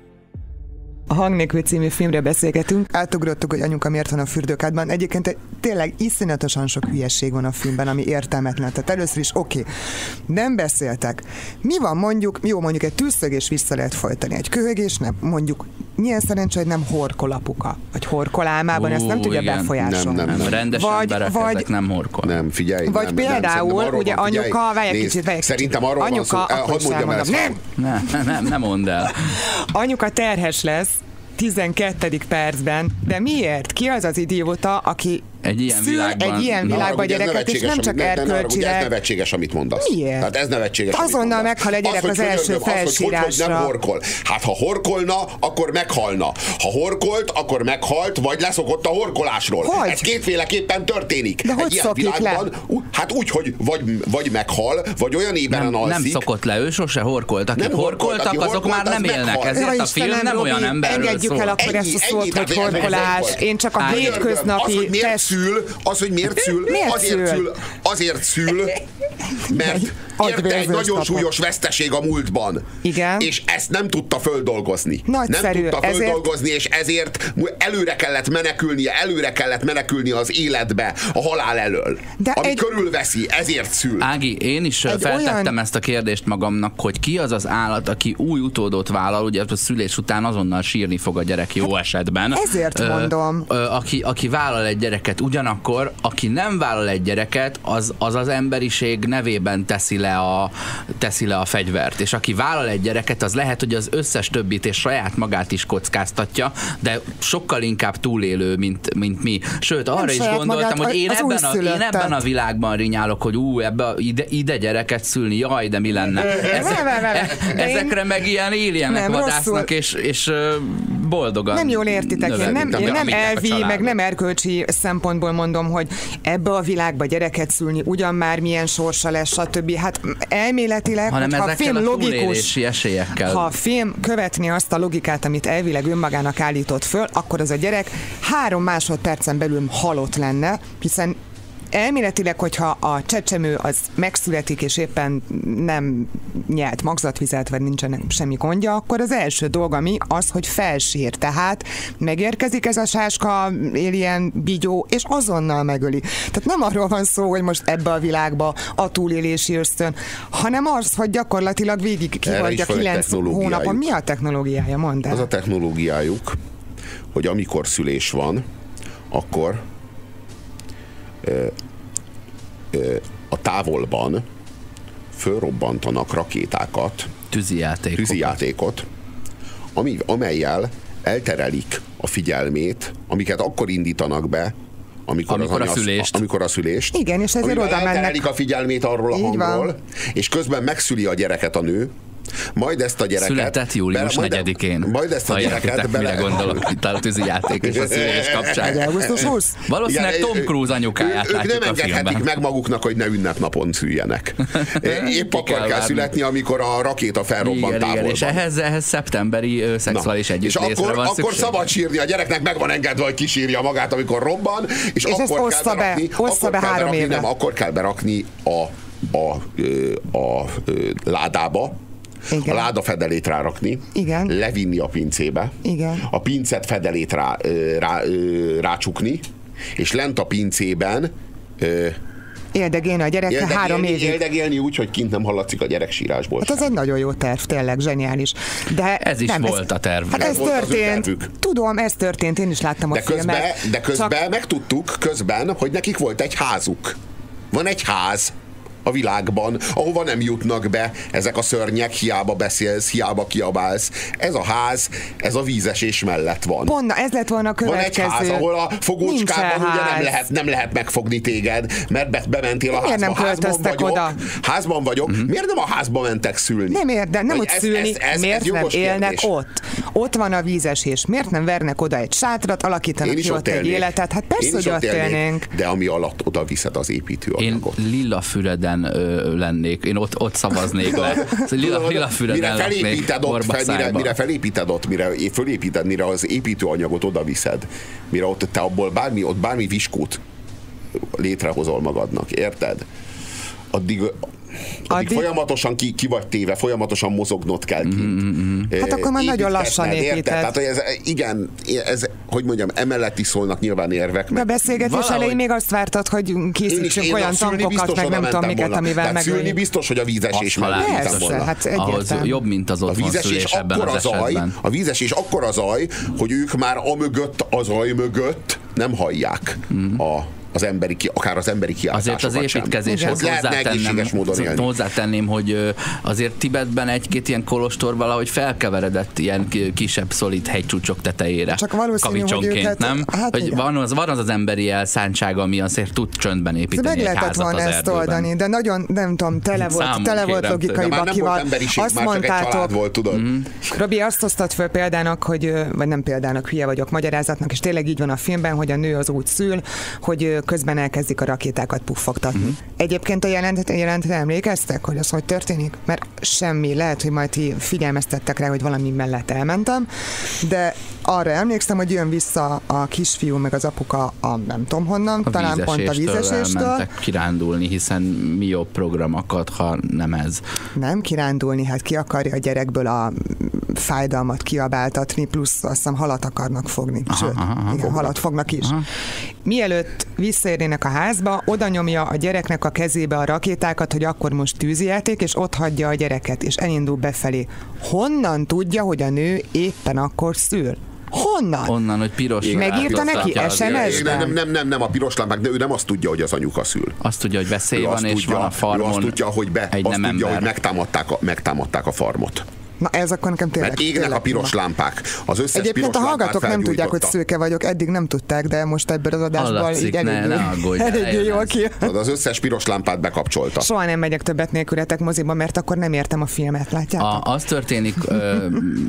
A Hang nélkül című filmre beszélgetünk. Átugrottuk, hogy anyuka miért van a fürdőkádban. Egyébként tényleg iszonyatosan sok hülyesség van a filmben, ami értelmetlen. Tehát először is oké, okay, nem beszéltek. Mi van mondjuk, jó, mondjuk egy tűzszögés vissza lehet folytani, egy köhögés nem, mondjuk milyen szerencsé, hogy nem horkol apuka, vagy horkol álmában, ezt nem tudja igen. befolyásolni. Nem, nem, nem. Rendes vagy, emberek, vagy, ezek nem horkol. Nem, figyelj. Vagy nem, például, nem, ugye van, anyuka, várj egy kicsit, várj egy Szerintem arról anyuka, van szó, hadd mondjam el. Nem. Nem, nem, nem mondd el. Anyuka terhes lesz tizenkettedik percben, de miért? Ki az az idióta, aki egy ilyen szül világban, egy ilyen világban gyereket, és nem csak erkölcsileg. Ez nevetséges, amit mondasz. Miért? Tehát ez nevetséges, azonnal meghal egy gyerek az, az első felsírásra. Az, hogy, hogy nem horkol. Hát ha horkolna, akkor meghalna. Ha horkolt, akkor meghalt, vagy leszokott a horkolásról. Hogy? Ez kétféleképpen történik. De egy hogy ilyen világban, le? Hát úgy, hogy vagy, vagy meghal, vagy olyan éberen nem, alszik. Nem szokott le, ő sose horkolt. Akik nem horkoltak, horkolt, azok horkolt, már nem élnek. meghal. Ezért ja, a film Istenem, nem Robi, olyan emberről engedjük szól. el akkor ennyi, ezt a szót, ennyi, hogy horkolás. Én csak a hétköznapi... Az, hogy miért szül, az, hogy miért szül, miért azért szül? szül, azért szül, mert érte egy nagyon súlyos veszteség a múltban. Igen. És ezt nem tudta földolgozni. Nagyszerű. Nem tudta ezért... földolgozni, és ezért előre kellett menekülnie, előre kellett menekülni az életbe a halál elől. De ami egy... körülveszi, ezért szül. Ági, én is egy feltettem olyan... ezt a kérdést magamnak, hogy ki az az állat, aki új utódot vállal, ugye a szülés után azonnal sírni fog a gyerek jó hát esetben. Ezért ö, mondom. Ö, aki, aki vállal egy gyereket, ugyanakkor, aki nem vállal egy gyereket, az az, az emberiség nevében teszi le, a, teszi le a fegyvert. És aki vállal egy gyereket, az lehet, hogy az összes többit és saját magát is kockáztatja, de sokkal inkább túlélő, mint, mint mi. Sőt, arra nem is gondoltam, magát, hogy én ebben, a, én ebben a világban rinyálok, hogy ú, ebbe, ide, ide gyereket szülni, jaj, de mi lenne. Ezek, e, ezekre meg ilyen éljenek vadásznak, és, és boldogan. Nem jól értitek, én nem, én nem elvi, meg nem erkölcsi szempontból mondom, hogy ebbe a világba gyereket szülni, ugyan már milyen sorsa lesz, stb. Hát elméletileg, hanem ha a film a logikus, esélyekkel. Ha a film követni azt a logikát, amit elvileg önmagának állított föl, akkor az a gyerek három másodpercen belül halott lenne, hiszen elméletileg, hogyha a csecsemő az megszületik, és éppen nem nyelt magzatvizet, vagy nincsen semmi gondja, akkor az első dolga mi az, hogy felsír. Tehát megérkezik ez a sáska, alien bigyó, és azonnal megöli. Tehát nem arról van szó, hogy most ebbe a világba a túlélési ösztön, hanem az, hogy gyakorlatilag végig kivadja kilenc hónapon. Mi a technológiája? Mondd el. Az a technológiájuk, hogy amikor szülés van, akkor a távolban fölrobbantanak rakétákat, tűzijátékot, tűzijátékot ami, amellyel elterelik a figyelmét, amiket akkor indítanak be, amikor, amikor, az a, szülést. amikor a szülést. Igen, és ezért oda mennek. Elterelik a figyelmét arról a így hangról, van. És közben megszüli a gyereket a nő, majd ezt a gyereket... Született július negyedikén. Majd ezt a gyereket... Bele... Mire gondolok itt a tűzijáték és a szülés kapcsán. augusztus huszadika Valószínűleg igen, Tom Cruise anyukáját ők látjuk nem a filmben. engedhetik meg maguknak, hogy ne ünnepnapon szüljenek. Épp akkor kell, kell születni, amikor a rakéta felrobban igen, távolban. Igen, és ehhez, ehhez szeptemberi ö, szexuális együttlészre van van szükség. Akkor szabad sírni, a gyereknek meg van engedve, hogy kisírja magát, amikor robban, és, és akkor kell berakni, akkor kell berakni, nem, akkor kell berakni a, a, a, a, a ládába, igen. A láda fedelét rárakni, igen. Levinni a pincébe, igen. A pincet fedelét rá, rá, rácsukni, és lent a pincében Éldegélni a gyerekkel három évig. Éldegélni úgy, hogy kint nem hallatszik a gyerek sírásból. Hát ez egy nagyon jó terv, tényleg zseniális. De ez is nem, volt ez, a terv. Hát ez történt. Tudom, ez történt, én is láttam a de filmet. Közben, de közben csak... megtudtuk közben, hogy nekik volt egy házuk. Van egy ház a világban, ahova nem jutnak be ezek a szörnyek, hiába beszélsz, hiába kiabálsz. Ez a ház, ez a vízesés mellett van. Pont, ez lett volna a következő. Van egy ház, ahol a fogócskában ugye nem lehet, nem lehet megfogni téged, mert be, bementél a Miért házba. nem Házban vagyok, oda? házban vagyok. Uh-huh. Miért nem a házba mentek szülni? Nem érdem, nem úgy ez, szülni, ez, ez, miért ez nem élnek kérdés. ott? Ott van a vízesés. Miért nem vernek oda egy sátrat, alakítanak ki ott egy életet? Hát persze, hogy ott élnénk. De ami alatt oda viszed az építőanyagot. Én Lillafüreden ö, lennék. Én ott, ott szavaznék le. Lilla, Lillafüreden mire felépíted ott, fel, mire, mire felépíted ott, mire fölépíted, mire az építőanyagot oda viszed, mire ott te abból bármi, ott bármi viskót létrehozol magadnak, érted? Addig Addig, Addig folyamatosan ki, ki vagy téve, folyamatosan mozognod kell kint. Mm-hmm. Hát akkor már nagyon lassan építed. Tehát, hogy ez, igen, ez, hogy mondjam, emellett is szólnak nyilván érvek. De a beszélgetés valahogy... elején még azt vártad, hogy készítsünk olyan tankokat, meg nem tudom miket, amivel megölni. Szülni biztos, hogy a vízesés mellett mentem volna. Hát ahhoz jobb, mint az otthonszülés ebben az esetben. A vízesés akkora zaj, hogy ők már amögött, a zaj mögött nem hallják mm. a az emberi, akár az emberi kiáltásokat azért az építkezéshez hozzátenném, hozzátenném, hogy azért Tibetben egy-két ilyen kolostor valahogy felkeveredett ilyen kisebb szolid hegycsúcsok tetejére. Csak valószínű, hogy őket, nem? Hát hogy van, az, van az az emberi elszántsága, ami azért tud csöndben építeni meg egy lehetett házat volna az ezt erdőben. Oldani, de nagyon, nem tudom, tele volt, Számon tele volt logikai bakival. Azt mondtátok, volt, tudod? Mm-hmm. Robi, azt hoztad föl példának, hogy, vagy nem példának, hülye vagyok, magyarázatnak, és tényleg így van a filmben, hogy a nő az úgy szül, hogy közben elkezdik a rakétákat puffogtatni. Uh-huh. Egyébként a jelentet, jelentet emlékeztek, hogy az hogy történik? Mert semmi, lehet, hogy majd ti figyelmeztettek rá, hogy valami mellett elmentem, de arra emlékszem, hogy jön vissza a kisfiú meg az apuka a nem tudom honnan, a talán pont a vízeséstől. Elmentek kirándulni, hiszen mi jobb programokat, ha nem ez. Nem kirándulni, hát ki akarja a gyerekből a fájdalmat kiabáltatni, plusz azt hiszem halat akarnak fogni. Aha, Sőt, aha, aha, igen, halat fognak is. Aha. Mielőtt visszaérnének a házba, oda nyomja a gyereknek a kezébe a rakétákat, hogy akkor most tűzijáték, és ott hagyja a gyereket, és elindul befelé. Honnan tudja, hogy a nő éppen akkor szül? Honnan? Onnan, hogy piros. Megírta neki es em es-ben? Nem, nem, nem, nem, a piros lámpák, de ő nem azt tudja, hogy az anyuka szül. Azt tudja, hogy veszély van, és tudja, van a farmon. Ő azt tudja, hogy, be, egy azt nem tudja, ember. hogy megtámadták, a, megtámadták a farmot. Na ez akkor nekem tényleg... Mert égnek a piros lámpák. Az összes Egyébként piros a hallgatók nem tudják, hogy felgyújtotta. szőke vagyok, eddig nem tudták, de most ebből az adásból Hallatszik, így eléggé, ne, ne aggódj, eléggé jól ki. Az összes piros lámpát bekapcsolta. Soha nem megyek többet nélkületek moziba, mert akkor nem értem a filmet, látjátok? A, az történik, ö,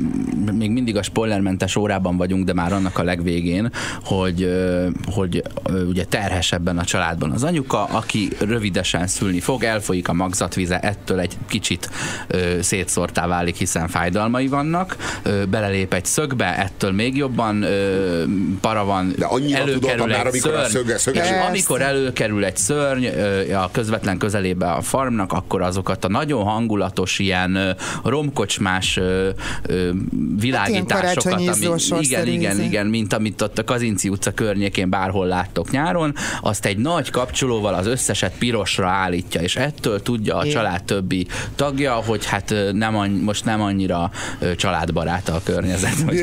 még mindig a spoilermentes órában vagyunk, de már annak a legvégén, hogy, ö, hogy ö, ugye terhes ebben a családban az anyuka, aki rövidesen szülni fog, elfolyik a magzatvize, ettől egy kicsit ö, szétszórtá válik, hiszen fájdalmai vannak, ö, belelép egy szögbe, ettől még jobban ö, para van, de előkerül már, egy szörny, szöge, szöge, és szöge. amikor előkerül egy szörny ö, a közvetlen közelébe a farmnak, akkor azokat a nagyon hangulatos ilyen ö, romkocsmás ö, ö, világításokat, hát ami, igen, igen, igen, mint amit ott a Kazinci utca környékén bárhol láttok nyáron, azt egy nagy kapcsolóval az összeset pirosra állítja, és ettől tudja a család többi tagja, hogy hát nem annyi, most nem annyira családbarát a környezet, hogy,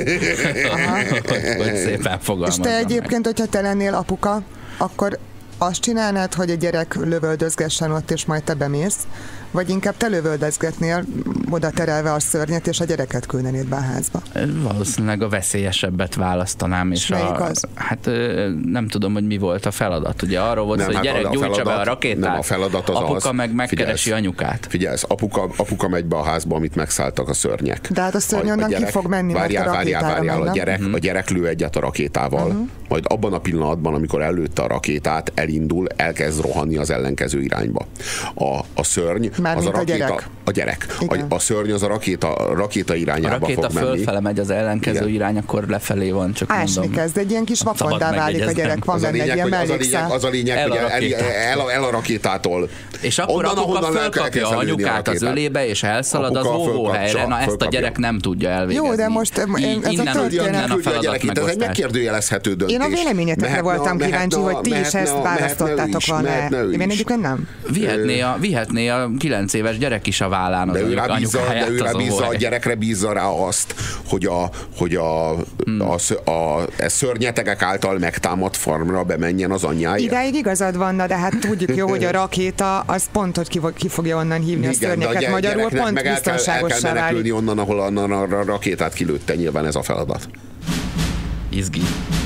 hogy, hogy szépen fogalmazzam. És te egyébként, meg. hogyha te lennél apuka, akkor azt csinálnád, hogy a gyerek lövöldözgessen ott, és majd te bemész, vagy inkább te lövöldözgetnél, oda terelve a szörnyet, és a gyereket küldenéd be a házba? Valószínűleg a veszélyesebbet választanám, és, és a, az? hát nem tudom, hogy mi volt a feladat. Ugye arról volt, nem, hogy hát gyerek a gyújtsa feladat, be a rakétát, nem, a feladat az apuka az, meg megkeresi figyelsz, anyukát. Figyelsz, apuka, apuka megy be a házba, amit megszálltak a szörnyek. De hát a szörny onnan ki fog menni, várjál, mert a várjál, rakétára várjál, a gyerek, uh-huh. a gyerek lő egyet a rakétával, uh-huh. majd abban a pillanatban, amikor előtte a rakétát, elindul, elkezd rohanni az ellenkező irányba. A, a szörny, már az a rakéta, a gyerek. a gyerek. A, a szörny az a rakéta, a rakéta irányába a rakéta fog menni. fölfele megy az ellenkező Igen. irány, akkor lefelé van, csak Ásni mondom. kezd, egy ilyen kis vakondá válik a gyerek, van benne egy ilyen mellékszál. Az a lényeg, el hogy a el, el, el, el a rakétától. És akkor onnan, apuka fölkapja a anyukát az ölébe, és elszalad apuka az óvóhelyre. Na ezt a gyerek nem tudja elvégezni. Jó, de most ez innen, a történet. a feladat ez egy megkérdőjelezhető döntés. Én a véleményetekre voltam kíváncsi, hogy ti is ezt választottátok volna. Én egyébként nem. Vihetné a, vihetné a kilenc éves gyerek is a vállán az de anyuk, anyukáját ő az bízza, a gyerekre bízza rá azt, hogy a, hogy a, hmm. a, a, a, a szörnyetegek által megtámadt farmra bemenjen az anyjáért. Idáig igazad van, de hát tudjuk jó, hogy a rakéta az pont, hogy ki, ki fogja onnan hívni igen, a szörnyeket a magyarul, pont biztonságossá válik. El kell menekülni onnan, ahol a, a, a rakétát kilőtte, nyilván ez a feladat. Izgi.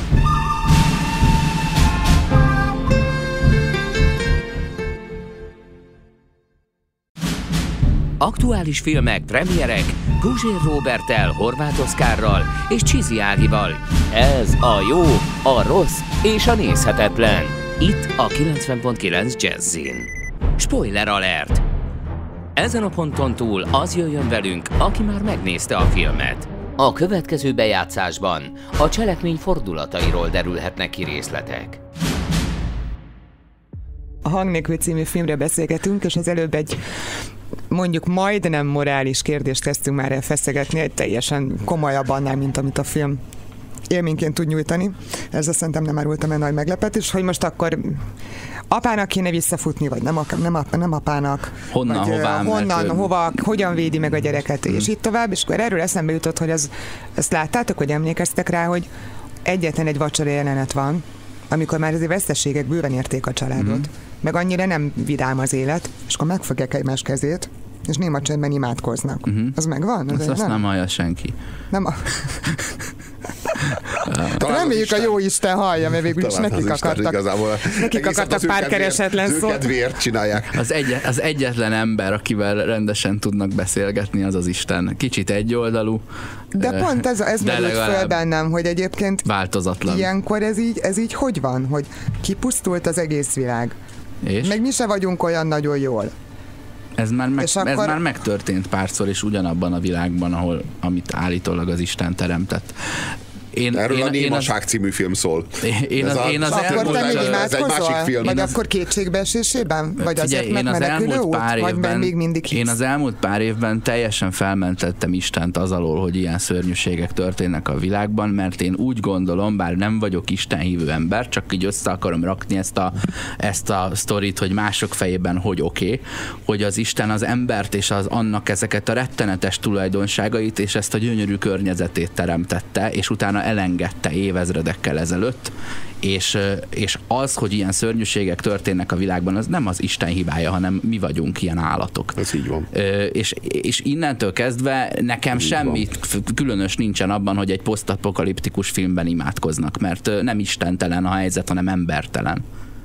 Aktuális filmek, premierek Puzsér Róberttel, Horváth Oszkárral és Csizi Ágival. Ez a jó, a rossz és a nézhetetlen. Itt a kilencven pont kilenc Jazzin. Spoiler alert! Ezen a ponton túl az jöjjön velünk, aki már megnézte a filmet. A következő bejátszásban a cselekmény fordulatairól derülhetnek ki részletek. A Hang nélkül című filmre beszélgetünk, és az előbb egy mondjuk majdnem morális kérdést kezdtünk már el feszegetni, egy teljesen komolyabb annál, mint amit a film élményként tud nyújtani. Ezzel szerintem nem árultam el nagy meglepetés, hogy most akkor apának kéne visszafutni, vagy nem, nem, nem apának. Honnan, vagy, hová, honnan, mert... hova, hogyan védi meg a gyereket, hmm. és így tovább, és akkor erről eszembe jutott, hogy az, ezt láttátok, hogy emlékeztek rá, hogy egyetlen egy vacsora jelenet van, amikor már azért veszteségek bőven érték a családot, mm-hmm. meg annyira nem vidám az élet, és akkor megfogják egymás kezét, és néma csendben imádkoznak. Mm-hmm. Az megvan? Az azt nem, nem hallja senki. Nem a... Reméljük a jó Isten hallja, mert végül is nekik akartak, nekik akartak párkeresetlen szó. Őket vért csinálják. Az, egy, az egyetlen ember, akivel rendesen tudnak beszélgetni, az az Isten. Kicsit egyoldalú. De pont ez, ez merült föl bennem, hogy egyébként változatlan. Ilyenkor ez így, ez így hogy van, hogy kipusztult az egész világ. És? Meg mi se vagyunk olyan nagyon jól. Ez már, meg, akkor... ez már megtörtént párszor, és ugyanabban a világban, ahol, amit állítólag az Isten teremtett. Én, Erről én, a Némaság én az, című film szól. Én az, én az akkor elmúlt, te még imádkozol? Vagy az, akkor kétségbeesésében? Vagy figyelj, azért megmenekülő út? Vagy évben, még mindig hisz? Én az elmúlt pár évben teljesen felmentettem Istent az alól, hogy ilyen szörnyűségek történnek a világban, mert én úgy gondolom, bár nem vagyok istenhívő ember, csak így össze akarom rakni ezt a, ezt a sztorit, hogy mások fejében, hogy oké, okay, hogy az Isten az embert és az annak ezeket a rettenetes tulajdonságait és ezt a gyönyörű környezetét teremtette, és utána elengedte évezredekkel ezelőtt, és, és az, hogy ilyen szörnyűségek történnek a világban, az nem az Isten hibája, hanem mi vagyunk ilyen állatok. Ez így van. És, és innentől kezdve nekem így semmi van. Különös nincsen abban, hogy egy posztapokaliptikus filmben imádkoznak, mert nem istentelen a helyzet, hanem embertelen.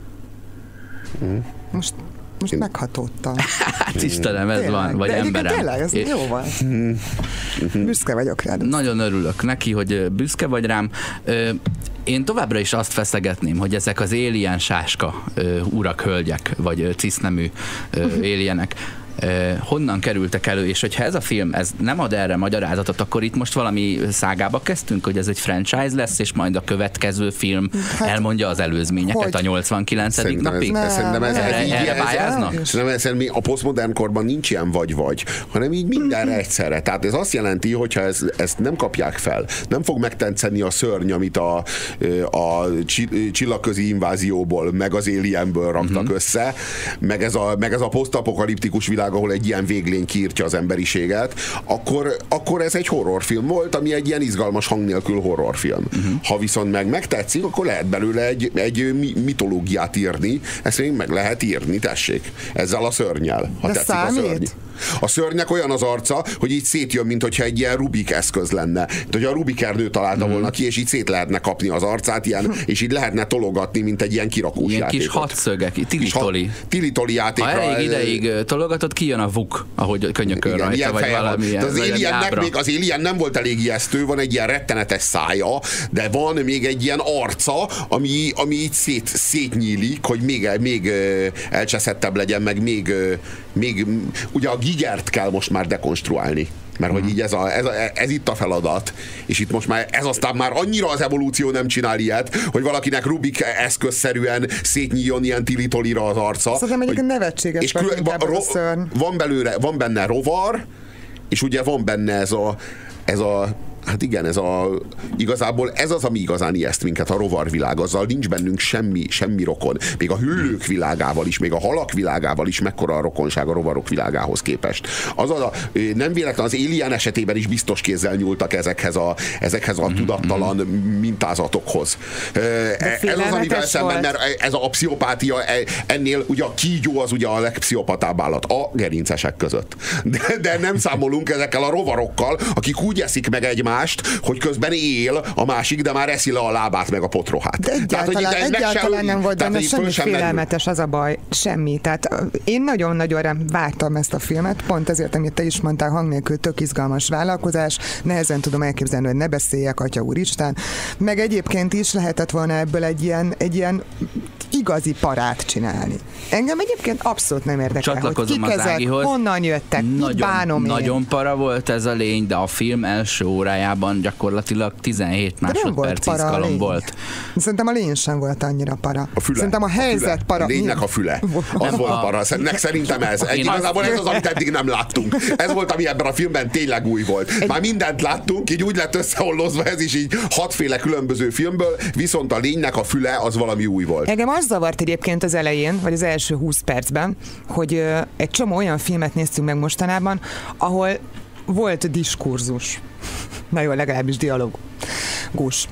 Mm. Most Most Én... meghatódtam. Hát Istenem, ez tényleg, van, vagy de emberem. Tényleg, ez é... jó van. Büszke vagyok rád. Nagyon örülök neki, hogy büszke vagy rám. Én továbbra is azt feszegetném, hogy ezek az alien sáska urak, hölgyek, vagy cisznemű alienek, Uh, honnan kerültek elő, és hogyha ez a film ez nem ad erre magyarázatot, akkor itt most valami szágába kezdtünk, hogy ez egy franchise lesz, és majd a következő film hát, elmondja az előzményeket hogy? A nyolcvankilencedik napig. Ez, szerintem ez, erre, ez így, erre ez, pályáznak? Szerintem, szerintem a posztmodern korban nincs ilyen vagy-vagy, hanem így mindenre egyszerre. Tehát ez azt jelenti, hogyha ez, ezt nem kapják fel, nem fog megtetszeni a szörny, amit a, a csillagközi invázióból, meg az Alienből raktak uh-huh. össze, meg ez a, meg ez a posztapokaliptikus világ, ahol egy ilyen véglény kiírtja az emberiséget, akkor, akkor ez egy horrorfilm volt, ami egy ilyen izgalmas hang nélkül horrorfilm. Uh-huh. Ha viszont meg megtetszik, akkor lehet belőle egy, egy mitológiát írni, ezt még meg lehet írni, tessék. Ezzel a szörnnyel, ha de tetszik számít? a szörny. A szörnynek olyan az arca, hogy így szétjön, mint hogyha egy ilyen Rubik eszköz lenne. Tehát, hogy a Rubik erdő találta hmm. volna ki, és így szét lehetne kapni az arcát, ilyen, és így lehetne tologatni, mint egy ilyen kirakós ilyen játékot. Kis hatszögek, tili-toli. Tili-toli játékra. Ha elég ideig tologatott, kijön a vuk, ahogy könyököl rajta, ilyen vagy valami ilyen. Az Aliennek még az Alien nem volt elég ijesztő, van egy ilyen rettenetes szája, de van még egy ilyen arca, ami, ami így szét, szétnyílik, hogy még, még elcseszettebb legyen, meg még még ugye a Gigert kell most már dekonstruálni. Mert hogy így ez, a, ez, a, ez itt a feladat, és itt most már ez aztán már annyira az evolúció nem csinál ilyet, hogy valakinek Rubik eszközszerűen szétnyíljon ilyen tilitolira az arca. Szerintem egyébként nevetséges. És külön, van, van, belőle, van benne rovar, és ugye van benne ez a, ez a hát igen, ez a, igazából ez az, ami igazán ijeszt minket, a rovarvilág. Azzal nincs bennünk semmi, semmi rokon. Még a hüllők világával is, még a halak világával is mekkora a rokonság a rovarok világához képest. Azaz a, nem véletlen az Alien esetében is biztos kézzel nyúltak ezekhez a, ezekhez a tudattalan mintázatokhoz. Ez az, amivel szemben, mert ez a pszichopátia, ennél ugye a kígyó az ugye a legpszichopatább állat a gerincesek között. De, de nem számolunk ezekkel a rovarokkal, akik úgy eszik meg egymást, hogy közben él a másik, de már eszi le a lábát meg a potrohát. De egyáltalán, tehát, egyáltalán nem volt benne semmi félelmetes, az a baj, semmi. Tehát én nagyon-nagyon vártam ezt a filmet, pont ezért, amit te is mondtál, hang nélkül tök izgalmas vállalkozás, nehezen tudom elképzelni, hogy ne beszéljek, atya úristen, meg egyébként is lehetett volna ebből egy ilyen, egy ilyen igazi parát csinálni. Engem egyébként abszolút nem érdekel, csatlakozom hogy kik ezek, Ágihoz. Honnan jöttek, nagyon, bánom én. Nagyon para volt ez a lény, de a film első órájában gyakorlatilag tizenhét másodperc izgalom volt. Szerintem a lény sem volt annyira para. A füle. Szerintem a helyzet a füle. para. A lénynek a füle. Az nem volt a para. Szerintem ez. Egy, igazából ez az, amit eddig nem láttunk. Ez volt, ami ebben a filmben tényleg új volt. Már mindent láttunk, így úgy lett összeollozva ez is így hatféle különböző filmből, viszont a lénynek a füle az valami új volt. Engem az zavart egyébként az elején, vagy az első húsz percben, hogy egy csomó olyan filmet néztünk meg mostanában, ahol volt diskurzus. Na jó, legalábbis dialógus.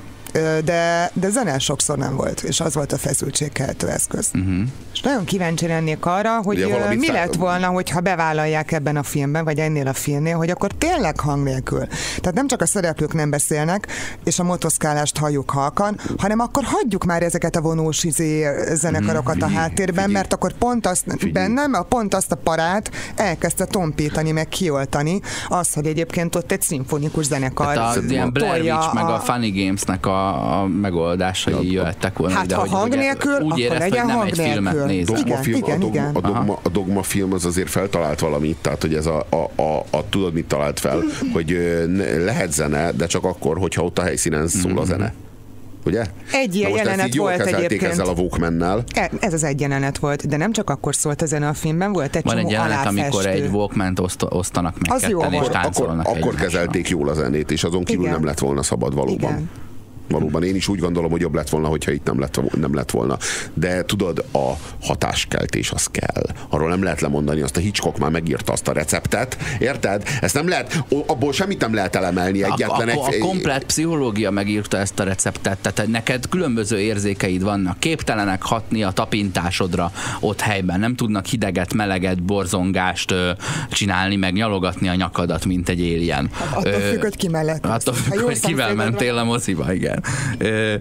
De, de zene sokszor nem volt, és az volt a feszültségkeltő eszköz. Uh-huh. És nagyon kíváncsi lennék arra, hogy ugye, mi fel... lett volna, hogyha bevállalják ebben a filmben, vagy ennél a filmnél, hogy akkor tényleg hang nélkül. Tehát nem csak a szereplők nem beszélnek, és a motoszkálást halljuk halkan, hanem akkor hagyjuk már ezeket a vonós izé zenekarokat uh-huh. a háttérben, Figyelj. mert akkor pont azt Figyelj. bennem, pont azt a parát elkezdte tompítani, meg kioltani, az, hogy egyébként ott egy szimfonikus zenekar. Tehát az ilyen Blair Witch meg a Funny Games-nek a a megoldásai jöhettek volna. Hát ide, ha hogy hang nélkül, úgy akkor érezt, legyen hang nélkül. Dogma film, igen, a, dogma, igen. A, dogma, a dogma film az azért feltalált valamit, tehát hogy ez a, a, a, a tudod mit talált fel, hogy lehet zene, de csak akkor, hogyha ott a helyszínen szól a zene. Ugye? Egy ilyen jelenet volt egyébként. Ezzel a Walkmannel. Ez az egy jelenet volt, de nem csak akkor szólt a zene a filmben, volt egy Van csomó egy jelenet, aláfestő. amikor egy Walkmant oszt, osztanak meg az ketten, és táncolnak Akkor, akkor kezelték jól a zenét, és azon kívül Igen. nem lett volna szabad valóban. Igen. Valóban én is úgy gondolom, hogy jobb lett volna, hogyha itt nem lett, nem lett volna. De tudod, a hatáskeltés az kell. Arról nem lehet lemondani, azt a Hitchcock már megírta azt a receptet, érted? Ezt nem lehet, abból semmit nem lehet elemelni egyetlen. A, a, a komplett pszichológia megírta ezt a receptet, tehát neked különböző érzékeid vannak. Képtelenek hatni a tapintásodra ott helyben. Nem tudnak hideget, meleget, borzongást ö, csinálni, meg nyalogatni a nyakadat, mint egy alien. Attól függ, hogy ki mellett. Attól függ, hogy kivel mentél a moziba, igen. Ö,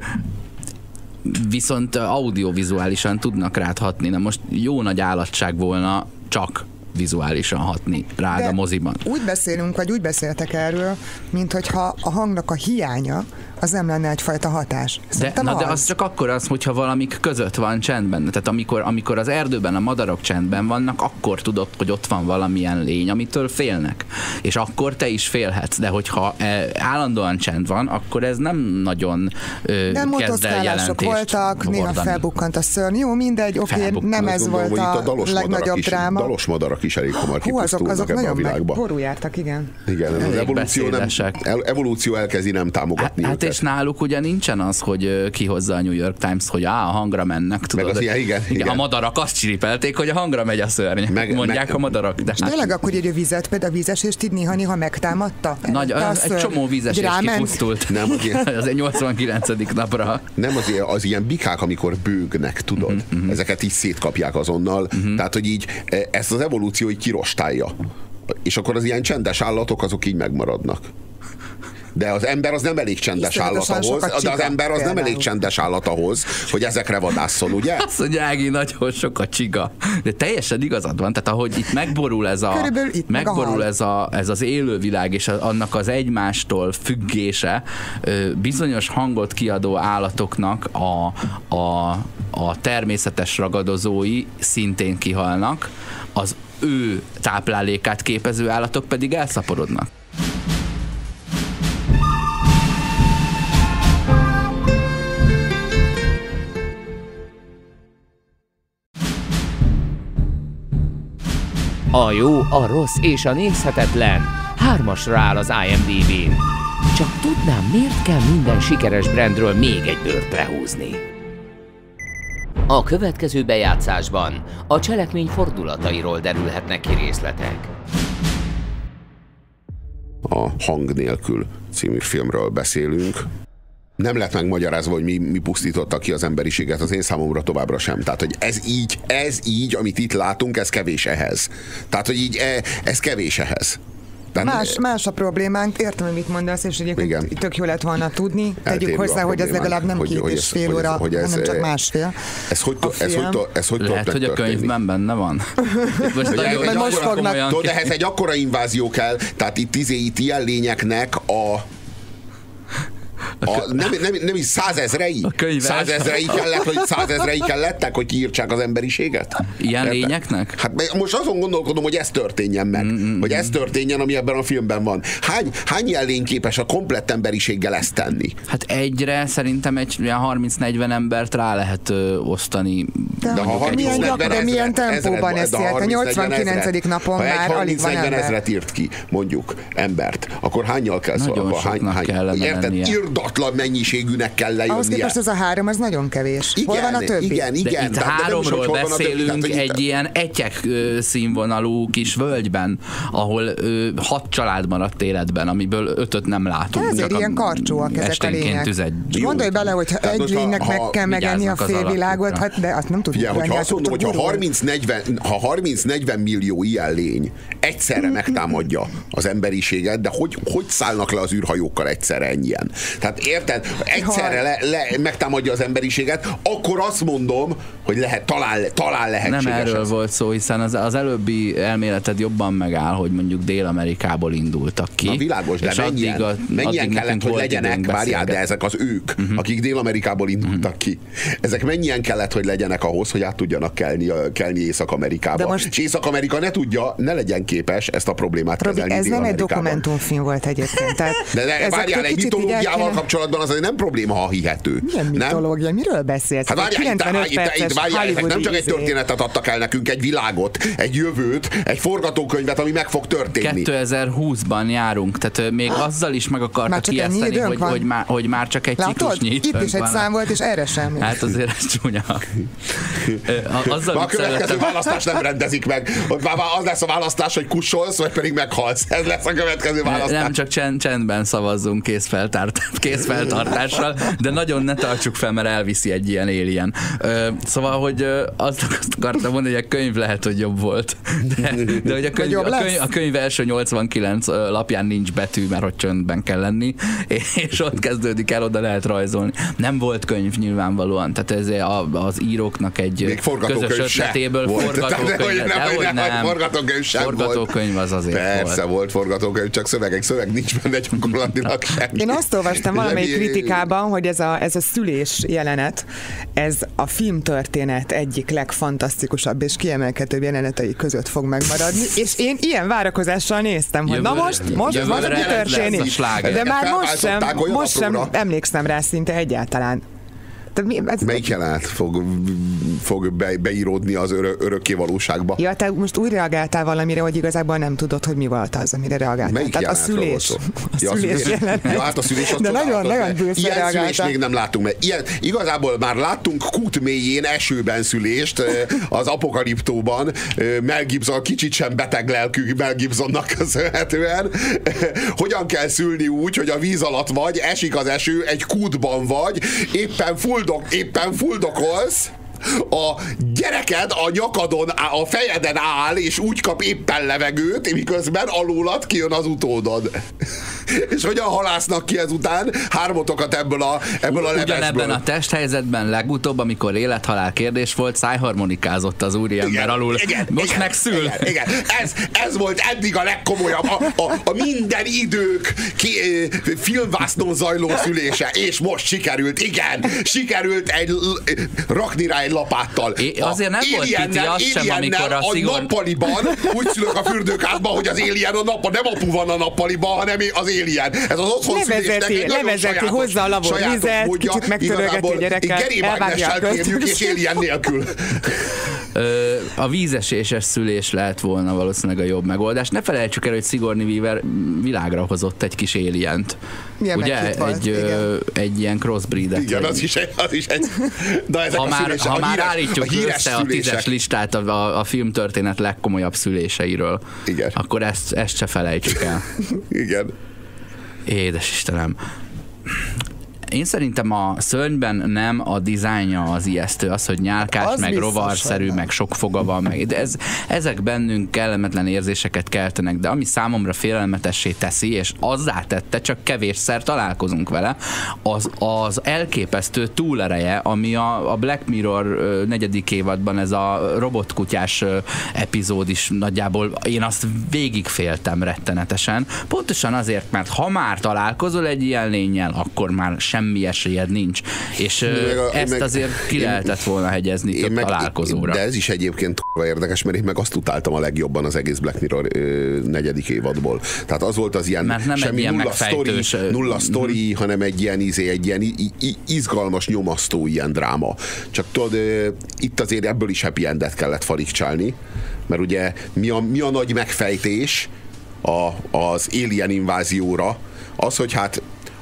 viszont audiovizuálisan tudnak rád hatni. Na most jó nagy állatság volna csak vizuálisan hatni rád De a moziban. Úgy beszélünk, vagy úgy beszéltek erről, mint hogyha a hangnak a hiánya az nem lenne egyfajta hatás. De, na, de az csak akkor az, hogyha valamik között van csendben. Tehát amikor, amikor az erdőben a madarak csendben vannak, akkor tudod, hogy ott van valamilyen lény, amitől félnek. És akkor te is félhetsz. De hogyha állandóan csend van, akkor ez nem nagyon ö, nem kezd el jelentést voltak, néha felbukkant a szörny. Jó, mindegy, oké, nem ez gondolom, volt a, a legnagyobb is, dráma. Dalos madarak is elég hamar kipusztulnak ebben a világban. Ború jártak, igen. Igen, az evolúció, nem, evolúció elkezdi nem támogatni hát, őket. És náluk ugye nincsen az, hogy kihozza a New York Times, hogy á, a hangra mennek, tudod. Meg az ilyen, igen, igen. A madarak azt csiripelték, hogy a hangra megy a szörny. Meg, mondják meg, a madarak. De és hát... tényleg akkor, hogy a vizet, például a vízesést így néha-néha megtámadta? Nagy, egy csomó vízesés kipusztult. Nem, az ilyen... az egy nyolcvankilencedik napra. Nem, az ilyen, az ilyen bikák, amikor bőgnek, tudod. Uh-huh. Ezeket így szétkapják azonnal. Uh-huh. Tehát, hogy így ezt az evolúció így kirostálja. És akkor az ilyen csendes állatok, azok így megmaradnak. De az ember az nem elég csendes állat ahhoz, de az ember az nem elég csendes állat ahhoz, hogy ezekre vadásszon, ugye? Azt mondja, Ági, nagyon sok a csiga. De teljesen igazad van, tehát ahogy itt megborul ez a megborul ez, a, ez az élővilág, és annak az egymástól függése, bizonyos hangot kiadó állatoknak a, a, a természetes ragadozói szintén kihalnak, az ő táplálékát képező állatok pedig elszaporodnak. A jó, a rossz és a nézhetetlen hármasra áll az I M D B-n. Csak tudnám, miért kell minden sikeres brandről még egy bőrt lehúzni. A következő bejátszásban a cselekmény fordulatairól derülhetnek ki részletek. A Hang nélkül című filmről beszélünk. Nem lett megmagyarázva, hogy mi, mi pusztította ki az emberiséget, az én számomra továbbra sem. Tehát, hogy ez így, ez így, amit itt látunk, ez kevés ehhez. Tehát, hogy így, ez kevés ehhez. Tehát más, más a problémánk, értem, hogy mit mondasz, és egyébként igen. tök jó lett volna tudni. Tegyük hozzá, hogy ez legalább nem hogy, két hogy és fél ez, óra, hogy ez, hanem csak másfél. Ez hogy, ez hogy, ez hogy lehet, hogy a könyvben benne van. Most, nagyon, egy most fognak. Tudod, ehhez egy akkora invázió kell, tehát itt, izé, itt ilyen lényeknek a A, nem, nem, nem is százezrei. Százezrei kellett, hogy százezrei kellettek, hogy kiírtsák az emberiséget. Ilyen érte? Lényeknek? Hát most azon gondolkodom, hogy ez történjen meg. Mm-mm. Hogy ez történjen, ami ebben a filmben van. Hány, hány ilyen lény képes a komplett emberiséggel ezt tenni? Hát egyre szerintem egy olyan harminc-negyven embert rá lehet ö, osztani. De, de, ha milyen, gyak, de milyen tempóban ezt írt? A nyolcvankilencedik napon már alig van ember. ezret írt ki, mondjuk, embert, akkor hányal kell szólva? Nagyon soknak hány, kellene érted? Lennie. Irdatlan mennyiségűnek kell lejönnie. Ahhoz képest ez a három, az nagyon kevés. Igen, hol van a többi? Igen, igen. De itt de, háromról de beszélünk többi, egy ilyen egyek színvonalú kis völgyben, ahol ö, hat család maradt életben, amiből ötöt nem látunk. Ezért ilyen karcsúak ezek a lények. Gondolj bele, hogy ha egy lénynek meg kell megenni a félvilágot, hát, de azt nem tudjuk venni. Ha azt mondom, hogy ha harminc-negyven millió ilyen lény egyszerre megtámadja az emberiséget, de hogy, hogy szállnak le az űrhajókkal egyszerre ennyien? Tehát érted? Egyszerre le, le, megtámadja az emberiséget, akkor azt mondom, hogy lehet, talán, talán lehetséges. Nem erről ez. volt szó, hiszen az, az előbbi elméleted jobban megáll, hogy mondjuk Dél-Amerikából indultak ki. Na világos, de mennyien, a, mennyien kellett, hogy legyenek, várjál, de ezek az ők, uh-huh. akik Dél-Amerikából indultak uh-huh. ki. Ezek mennyien kellett, hogy legyenek ahhoz, hogy át tudjanak kelni, kelni Észak-Amerikába. Most... És Észak-Amerika ne tudja, ne legyen képes ezt a problémát Robi, kezelni ez nem egy dokumentumfilm volt egyébként. Tehát de, de várjál, egy mitológiával kapcsolatban az nem probléma, ha hihető. Milyen mitológia? Miről beszélsz? Hát várjál, kilencvenöt itt, perces itt, várjál, ezek nem csak egy történetet adtak el nekünk, egy világot, egy jövőt, egy forgatókönyvet, ami meg fog történni. kétezer-húszban járunk, tehát még azzal is meg akartak ijeszteni, hogy, hogy, már, hogy már csak egy ciklusnyi itt is egy szám volt, és erre sem. Hát azért ez csúnya. Azzal a következő választást nem rendezik meg. Ott már az lesz a választás, hogy kussolsz, vagy pedig meghalsz. Ez lesz a következő választás. Nem csak csend, csendben szavazzunk készfeltárt, készfeltartással, de nagyon ne tartsuk fel, mert elviszi egy ilyen alien. Szóval, hogy azt akartam mondani, hogy a könyv lehet, hogy jobb volt. De, de hogy a könyv, a, könyv, a könyv első nyolcvankilenc lapján nincs betű, mert hogy csöndben kell lenni, és ott kezdődik el, oda lehet rajzolni. Nem volt könyv nyilvánvalóan, tehát ez az íróknak egy közös ötletéből forgatókönyv. Nem, nem, forgatókönyv sem forgatókönyv az azért Persze volt. volt forgatókönyv, csak szöveg, egy szöveg nincs benne gyakorlatilag semmi. Én azt olvastam valamelyik kritikában, hogy ez a, ez a szülés jelenet, ez a filmtörténet egyik legfantasztikusabb és kiemelkedőbb jelenetei között fog megmaradni, és én ilyen várakozással néztem, hogy jövőre, na most, most, most mi történik? De már most sem, most sem emlékszem rá szinte egyáltalán. Mi, ez, Melyik jelenet fog, fog be, beíródni az örö, örökké valóságba? Ja, te most úgy reagáltál valamire, hogy igazából nem tudod, hogy mi volt az, amire reagáltál. Melyik Tehát a szülés. A ja, szülés jelenet. Ja, hát a szülés az de nagyon, nagyon bőszen Ilyen reagáltál. szülést még nem láttunk, mert ilyen, igazából már láttunk kút mélyén esőben szülést az Apokaliptóban. Mel Gibson kicsit sem beteg lelkű Mel Gibsonnak köszönhetően. Hogyan kell szülni úgy, hogy a víz alatt vagy, esik az eső, egy kútban vagy, éppen full éppen fuldokolsz, a gyereked a nyakadon, a fejeden áll, és úgy kap éppen levegőt, miközben alulad kijön az utódod. És hogyan halásznak ki ezután hármotokat ebből a, ebből a levesből? Ugyanebben a testhelyzetben legutóbb, amikor élethalál kérdés volt, szájharmonikázott az úriember alul. Igen, Most igen, megszül. Igen, igen. Ez, ez volt eddig a legkomolyabb, a, a, a minden idők ki, filmvásznon zajló szülése, és most sikerült, igen, sikerült egy, rakni rá egy lapáttal. É, azért nem volt piti az sem, amikor a szigor... a nappaliban úgy szülök a fürdőkádban, hogy az alien a nappal, nem apu van a nappaliban, hanem az alien. Ez az otthon szülésnek egy nagyon sajátos, hozzá a lavor vizet, módja. Kicsit megtörölgeti a gyereket, gerémágnessel kérjük, és alien nélkül. A vízeséses szülés lehet volna valószínűleg a jobb megoldás. Ne felejtsük el, hogy Sigourney Weaver világra hozott egy kis alient. Milyen ugye? Egy, ö, egy ilyen crossbreedet. Igen, az is egy... Az is egy de ezek ha a már, szülések, ha a már híres, állítjuk a össze a tízes listát a, a, a filmtörténet legkomolyabb szüléseiről, igen. akkor ezt, ezt se felejtsük el. Igen. Édes Istenem. Én szerintem a szörnyben nem a dizájnja az ijesztő, az, hogy nyálkás, az meg rovarszerű, meg sok foga van, meg de ez, ezek bennünk kellemetlen érzéseket keltenek, de ami számomra félelmetessé teszi, és azzá tette, csak kevésszer találkozunk vele, az, az elképesztő túlereje, ami a, a Black Mirror negyedik évadban ez a robotkutyás epizód is nagyjából, én azt végigféltem rettenetesen, pontosan azért, mert ha már találkozol egy ilyen lénnyel, akkor már semmi esélyed nincs. És a, ezt meg, azért ki lehetett volna hegyezni több meg, találkozóra. De ez is egyébként érdekes, mert én meg azt utáltam a legjobban az egész Black Mirror ö, negyedik évadból. Tehát az volt az ilyen semmi ilyen nulla sztori, nulla sztori, mm-hmm. hanem egy ilyen, izé, egy ilyen izgalmas, nyomasztó ilyen dráma. Csak tudod, ö, itt azért ebből is happy endet kellett farigcsálni, mert ugye mi a, mi a nagy megfejtés a, az alien invázióra? Az, hogy hát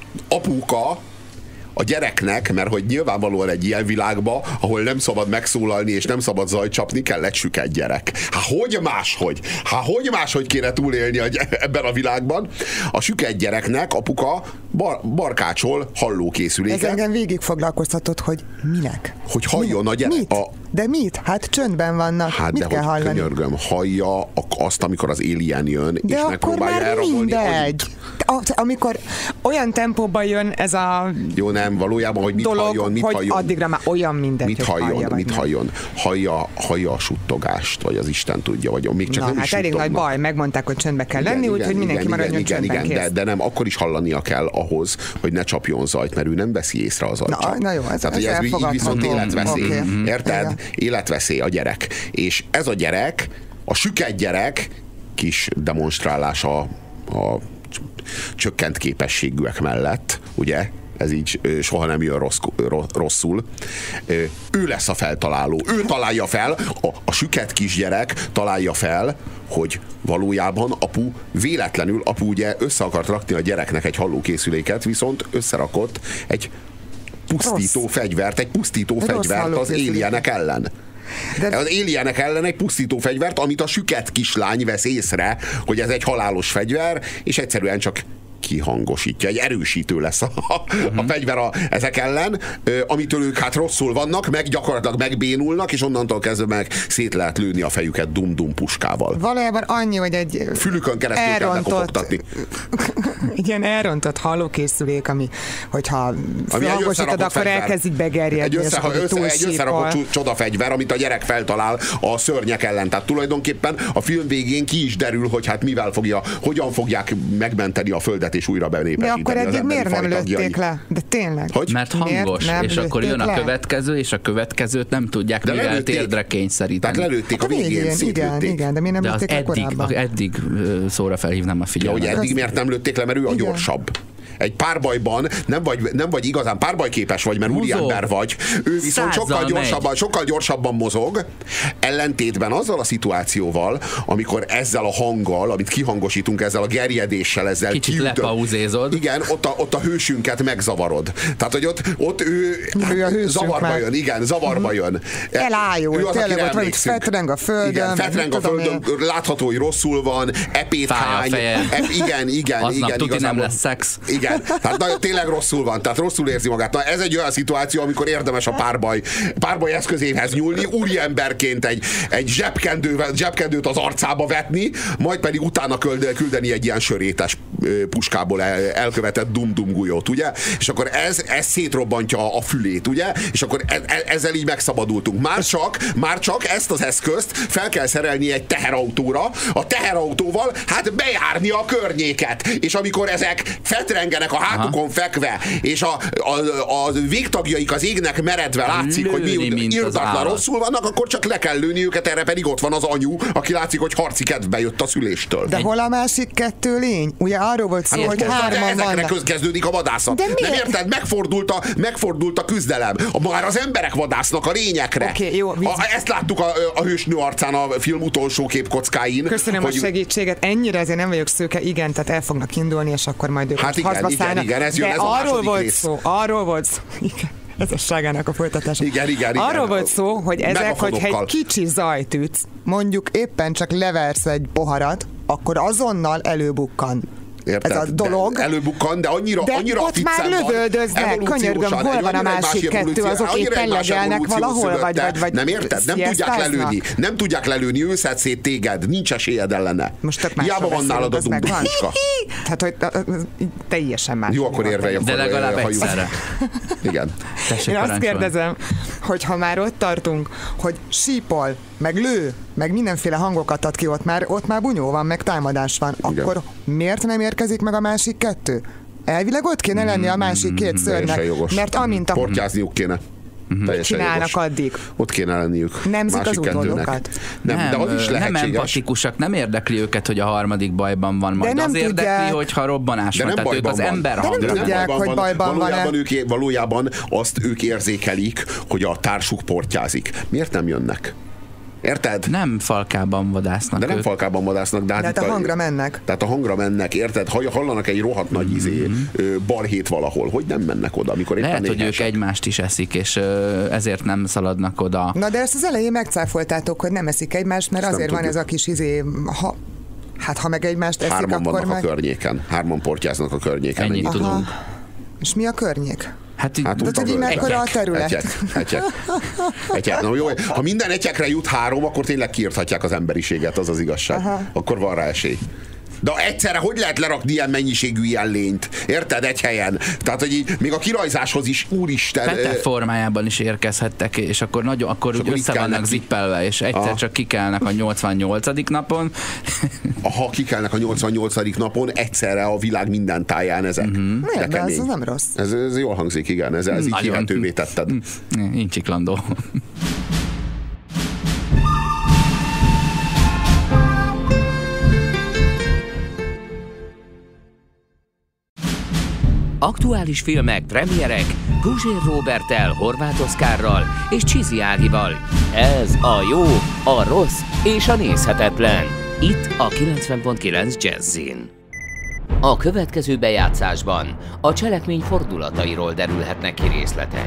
apuka a gyereknek, mert hogy nyilvánvalóan egy ilyen világba, ahol nem szabad megszólalni és nem szabad zajt csapni, kell egy süket gyerek. Hát hogy máshogy? Hát hogy máshogy kéne túlélni a, ebben a világban? A süket gyereknek apuka bar, barkácsol hallókészüléket. Ez engem végig foglalkoztatott, hogy minek? Hogy halljon a gyerek. Mit? A, de mit? Hát csöndben vannak. Hát mit de kell hogy hallani? könyörgöm, hallja azt, amikor az alien jön, de és megpróbálja elrabolni. Mindegy. Amikor olyan tempóban jön ez a jó, nem, valójában, hogy mit dolog, halljon, mit hogy halljon. addigra már olyan mindegy, mit hogy halljon, hallja, mit nem. halljon. Hallja, hallja a suttogást, vagy az Isten tudja, vagy még csak na, nem hát is elég suttognak. nagy baj, megmondták, hogy csöndbe kell igen, lenni, úgyhogy mindenki igen, maradjon igen, csöndben, igen, de, de nem, akkor is hallania kell ahhoz, hogy ne csapjon zajt, mert ő nem veszi észre az zajt. Na, na jó, ez, tehát, ez, ez, ez így viszont életveszély. Okay. Érted? Igen. Életveszély a gyerek. És ez a gyerek, a süket gyerek kis demonstrálása a csökkent képességűek mellett, ugye? Ez így soha nem jön rossz, rosszul. Ő lesz a feltaláló. Ő találja fel, a, a süket kisgyerek találja fel, hogy valójában apu véletlenül, apu ugye össze akart rakni a gyereknek egy hallókészüléket, viszont összerakott egy pusztító rossz. fegyvert, egy pusztító rossz fegyvert az alienek ellen. De... az alienek ellen egy pusztító fegyvert, amit a süket kislány vesz észre, hogy ez egy halálos fegyver, és egyszerűen csak kihangosítja, egy erősítő lesz a, uh-huh. a fegyver a, ezek ellen, amitől ők hát rosszul vannak, meg gyakorlatilag megbénulnak, és onnantól kezdve meg szét lehet lőni a fejüket dum-dum puskával. Valójában annyi, hogy egy fülükön keresztül elrontott, kell bekopogtatni. Egy ilyen elrontott hallókészülék, ami, hogyha hangosítod, akkor fegyver. Elkezd így begerjedni. Egy, össze, össze, egy összerakott csodafegyver, amit a gyerek feltalál a szörnyek ellen. Tehát tulajdonképpen a film végén ki is derül, hogy hát mivel fogja, hogyan fogják megmenteni a földet és újra benépesíteni. De akkor eddig miért nem lőtték le? De tényleg. Hogy? Mert hangos, és akkor jön le? a következő, és a következőt nem tudják, de mivel térdre kényszeríteni. Tehát lelőtték hát a végén, végén szétlőtték. Igen, igen, de miért nem de lőtték le korábban? Eddig szóra felhívnám a figyelmet. Ja, hogy eddig miért nem lőtték le, mert ő a igen. gyorsabb. Egy párbajban nem vagy, nem vagy igazán párbajképes vagy, mert úriember vagy. Ő viszont sokkal gyorsabban, sokkal gyorsabban mozog, ellentétben azzal a szituációval, amikor ezzel a hanggal, amit kihangosítunk, ezzel a gerjedéssel, ezzel kicsit lepauzézod. Igen, ott a, ott a hősünket megzavarod. Tehát, hogy ott, ott ő, ő zavarba már. jön, igen, zavarba jön. Elájul, tényleg ott van, fetreng a földön. Igen, fetreng a földön, látható, hogy rosszul van, epét hány. Ep, igen, igen, aznap igen. tuti nem lesz szex. Igen, tehát nagyon, tényleg rosszul van, tehát rosszul érzi magát. Na, ez egy olyan szituáció, amikor érdemes a párbaj, párbaj eszközéhez nyúlni, úriemberként egy, egy zsebkendővel, zsebkendőt az arcába vetni, majd pedig utána küldeni egy ilyen sörétes puskából elkövetett dum-dum gulyót, ugye? És akkor ez, ez szétrobbantja a fülét, ugye? És akkor e, e, ezzel így megszabadultunk. Már csak, már csak ezt az eszközt fel kell szerelni egy teherautóra, a teherautóval hát bejárni a környéket. És amikor ezek fetreng csengenek a hátukon Aha. fekve, és a, a, a végtagjaik az égnek meredve látszik, lőni, hogy mi irdatlan rosszul vannak, akkor csak le kell lőni őket, erre pedig ott van az anyu, aki látszik, hogy harci kedvbe jött a szüléstől. De hol a másik kettő lény? Ugye arról volt szó, hát, hogy hárman vannak. Ezekre kezdődik a vadászat. Nem érted? Megfordult a, megfordult a küzdelem. Már az emberek vadásznak a lényekre. Okay, jó, a, ezt láttuk a, a hősnő arcán a film utolsó képkockáin. Köszönöm hogy... a segítséget. Ennyire azért nem vagyok szőke. Igen, tehát el fognak indulni, és akkor majd ők hát igen, igen, igen, ez jön, de ez a arról volt rész. szó, arról volt szó. Igen. Ez a ságának a folytatása. Igen, igen, igen. Arról volt szó, hogy ezek, hogyha egy kicsi zajt ütsz, mondjuk éppen csak leversz egy poharat, akkor azonnal előbukkan. Érted? Ez a dolog. De előbukkan, de annyira, de annyira ott már lövöldöznek, könyörgöm, hol van a másik kettő, azok éppen legelnek valahol, vagy, vagy, vagy nem érted? Nem tudják lelőni. Nem tudják lelőni, ő szed szét téged, nincs esélyed ellene. Most hiába van nálad a dumdumiska. Tehát, hogy teljesen más. Jó, akkor érvelj. De legalább egyszerre. Igen. Én azt kérdezem, hogy ha már ott tartunk, hogy sípol, meg lő, meg mindenféle hangokat ad ki, ott már, ott már bunyó van, meg támadás van, igen. Akkor miért nem érkezik meg a másik kettő? Elvileg ott kéne lenni a másik két szörnynek, mert amint a... Portyázniuk kéne. Mit csinálnak jogos. Addig? Ott kéne lenniük. Nemzik az utódokat? Nem, nem, de az is lehetséges. Nem empatikusak, nem érdekli őket, hogy a harmadik bajban van, majd az tudják. Érdekli, hogyha robbanás de van. Tehát ők az van. ember de nem tudják, bajban hogy bajban van. Valójában, ők, valójában azt ők érzékelik, hogy a társuk portyázik. Miért nem jönnek? Érted? Nem falkában vadásznak. De nem ők. falkában vadásznak. De hát tehát a hangra mennek. Tehát a hangra mennek, érted? Hallanak egy rohadt nagy mm-hmm. izé, balhét valahol. Hogy nem mennek oda, amikor éppen lehet, hogy ők egymást is eszik, és ezért nem szaladnak oda. Na de ezt az elején megcáfoltátok, hogy nem eszik egymást, mert ezt azért van tudjuk. Ez a kis izé... Ha... Hát ha meg egymást eszik, Hárman akkor vannak meg... a környéken. Hárman portyáznak a környéken. Ennyit Ennyi. tudunk. És mi a környék? Hát, hát de tudod, mekkora a terület? Egyek, egyek. Egyek. Na, jó, ha minden egyekre jut három, akkor tényleg kiirthatják az emberiséget, az az igazság. Aha. Akkor van rá esély. De egyszerre hogy lehet lerakni ilyen mennyiségű ilyen lényt? Érted? Egy helyen. Tehát, hogy így, még a kirajzáshoz is, úristen... Petef formájában is érkezhettek, és akkor, nagyon, akkor, akkor úgy össze vannak zippelve, és egyszer ah. csak kikelnek a nyolcvannyolcadik napon. Ha kikelnek a nyolcvannyolcadik napon, egyszerre a világ minden táján ezek. Mm-hmm. De de ez nem rossz. Ez, ez jól hangzik, igen. Ez, ez így hihetővé tetted. Incsiklandó. Aktuális filmek, premierek, Puzsér Róberttel, Horváth Oszkárral és Csizi Ágival. Ez a jó, a rossz és a nézhetetlen. Itt a kilencven pont kilenc Jazzin. A következő bejátszásban a cselekmény fordulatairól derülhetnek ki részletek.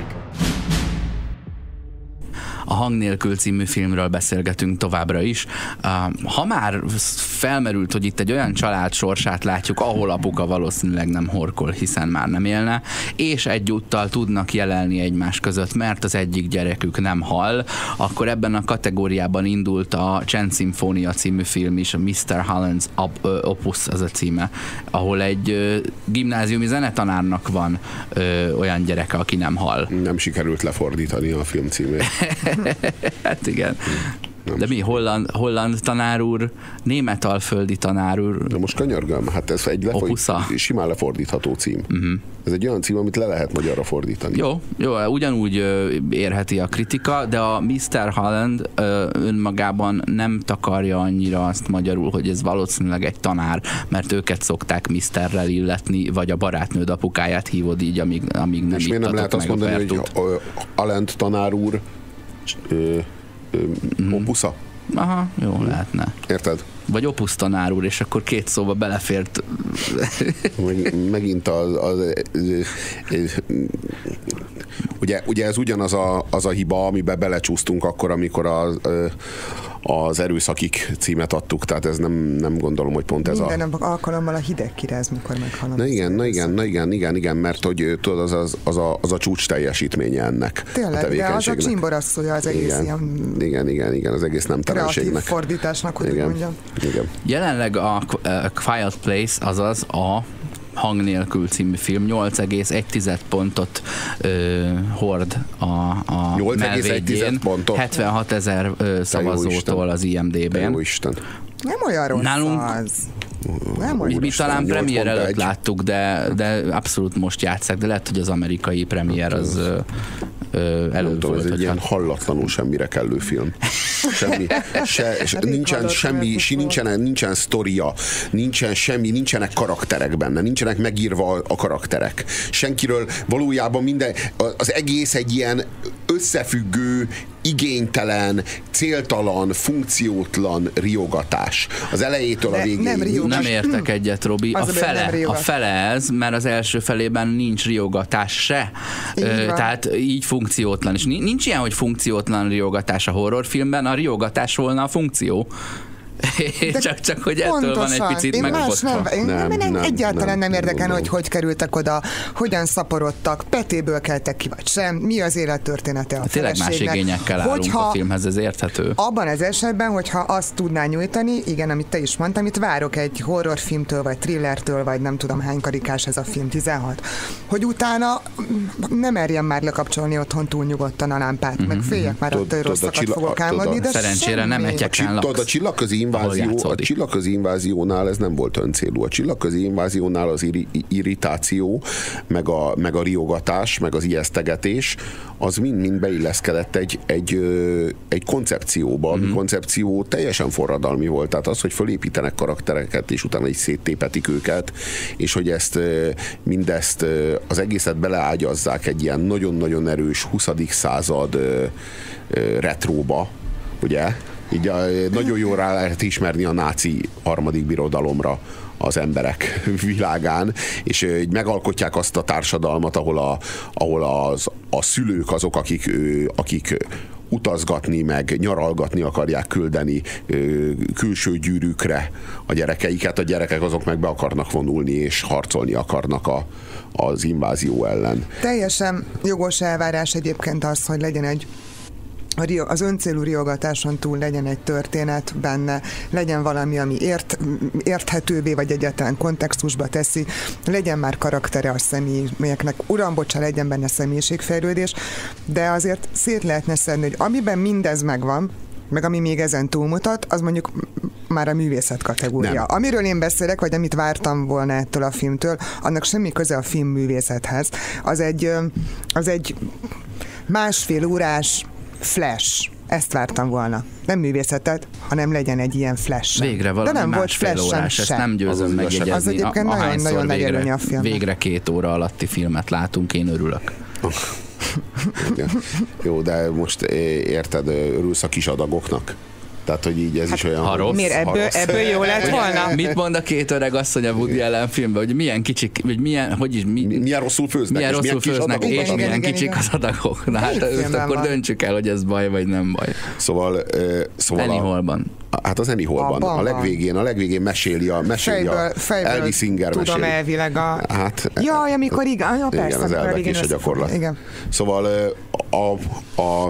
A Hang nélkül című filmről beszélgetünk továbbra is. Ha már felmerült, hogy itt egy olyan család sorsát látjuk, ahol apuka valószínűleg nem horkol, hiszen már nem élne, és egyúttal tudnak jelelni egymás között, mert az egyik gyerekük nem hal, akkor ebben a kategóriában indult a Csend Szimfónia című film is, a miszter Holland's op- Opus az a címe, ahol egy ö, gimnáziumi zenetanárnak van ö, olyan gyereke, aki nem hal. Nem sikerült lefordítani a film címét. Hát igen. Nem de mi, holland, holland tanár úr, német alföldi tanár úr. De most könyörgöm, hát ez egy lefordít, simán lefordítható cím. Uh-huh. Ez egy olyan cím, amit le lehet magyarra fordítani. Jó, jó, ugyanúgy érheti a kritika, de a miszter Holland önmagában nem takarja annyira azt magyarul, hogy ez valószínűleg egy tanár, mert őket szokták miszterrel illetni, vagy a barátnőd apukáját hívod így, amíg, amíg nem. És miért nem lehet azt mondani, hogy Holland tanár úr Ö, ö, mm. opusza? Aha, jó, lehetne. Érted? Vagy opusz tanár úr, és akkor két szóba belefért. Meg, megint az, az, az, az ugye, ugye ez ugyanaz a, az a hiba, amiben belecsúsztunk akkor, amikor az, az Erőszakik címet adtuk, tehát ez nem, nem gondolom, hogy pont ez minden a... Minden alkalommal a hideg kiráz, mikor meghalad. Na igen, na igen, na igen, igen, igen, mert hogy tudod, az, az, az, a, az a csúcs teljesítménye ennek. Tényleg, de az a csimborasszója az egész igen, ilyen... Igen, igen, igen, az egész nem telenségnek. Kreatív fordításnak, hogy igen, mondjam. Igen. Jelenleg a Quiet Place, azaz a Hang nélkül című film nyolc egész egy pontot ö, hord a, a melvédjén. hetvenhat ezer szavazótól az I M D B-n. Jó Isten. Nem olyan rossz nálunk, az. Nem, mi, mi talán premier előtt láttuk, de, de abszolút most játsszák, de lehet, hogy az amerikai premier az ö, ö, előtt tudom, volt. ez egy ilyen hallatlanul semmire kellő film. Semmi, se, nincsen semmi, nincsen, nincsen sztoria, nincsen semmi, nincsenek karakterek benne, nincsenek megírva a karakterek. Senkiről valójában minden, az egész egy ilyen összefüggő, igénytelen, céltalan, funkciótlan riogatás. Az elejétől a végéig. Nem, nem értek egyet, Robi. A fele, a fele ez, mert az első felében nincs riogatás se. Ö, tehát így funkciótlan. És nincs ilyen, hogy funkciótlan riogatás a horrorfilmben, a riogatás volna a funkció. csak, csak, hogy ettől pontosan. Van egy picit megfosztva. Nem, nem, nem, nem, egyáltalán nem, nem érdekel, hogy hogy kerültek oda, hogyan szaporodtak, petéből keltek ki, vagy sem, mi az élettörténete a tényleg feleségnek. Tényleg más igényekkel állunk a filmhez, ez érthető. Abban az esetben, hogyha azt tudná nyújtani, igen, amit te is mondtam, amit várok egy horrorfilmtől, vagy thrillertől, vagy nem tudom hány karikás ez a film, tizenhat, hogy utána nem merjem már lekapcsolni otthon túl nyugodtan a lámpát, mm-hmm. meg féljek már attól, hogy rosszakat fogok álmodni, de szerencsére nem egyeken laksz. A csillagközi invázió, a csillagközi inváziónál ez nem volt öncélú. A csillagközi inváziónál az irritáció, meg a, meg a riogatás, meg az ijesztegetés, az mind-mind beilleszkedett egy, egy, egy koncepcióba, ami mm-hmm. koncepció teljesen forradalmi volt. Tehát az, hogy fölépítenek karaktereket, és utána is széttépetik őket, és hogy ezt mindezt az egészet beleágyazzák egy ilyen nagyon-nagyon erős huszadik század retróba, ugye? Így a, nagyon jól rá lehet ismerni a náci harmadik birodalomra az emberek világán, és így megalkotják azt a társadalmat, ahol a, ahol az, a szülők azok, akik, akik utazgatni, meg nyaralgatni akarják küldeni külső gyűrűkre a gyerekeiket, a gyerekek azok meg be akarnak vonulni, és harcolni akarnak a, az invázió ellen. Teljesen jogos elvárás egyébként az, hogy legyen egy az öncélú riogatáson túl legyen egy történet benne, legyen valami, ami ért, érthetővé, vagy egyáltalán kontextusba teszi, legyen már karaktere a személyeknek, uram, bocsá, legyen benne személyiségfejlődés, de azért szét lehetne szedni, hogy amiben mindez megvan, meg ami még ezen túlmutat, az mondjuk már a művészet kategória. Nem. Amiről én beszélek, vagy amit vártam volna ettől a filmtől, annak semmi köze a film művészethez. Az egy, az egy másfél órás flash. Ezt vártam volna. Nem művészetet, hanem legyen egy ilyen flash. Végre valami de nem másfél volt órás, ezt nem győzöm megjegyezni. Az egyébként a, nagyon, nagyon nagy előnye a film. Végre két óra alatti filmet látunk, én örülök. Jó, de most érted, örülsz a kis adagoknak? Tehát, hogy így ez hát, is olyan... Ha miért ebből, ebből jó lett volna? Mit mond a két öreg asszony a Woody Allen filmben, hogy milyen kicsik, vagy milyen, hogy is... Mi, milyen rosszul főznek, milyen rosszul milyen főznek, és igen, milyen igen, kicsik igen. az adagok. Na hát akkor van? Döntsük el, hogy ez baj, vagy nem baj. Szóval... Uh, szóval Annie Hallban. Hát az Annie Hallban. A legvégén, a legvégén meséli a, meséli fejből, a fejből Elvis Singer tudom meséli. elvileg a... Hát, Jaj, amikor igen, ja, persze. Igen, az elvekés a gyakorlat. Igen. Szóval a, a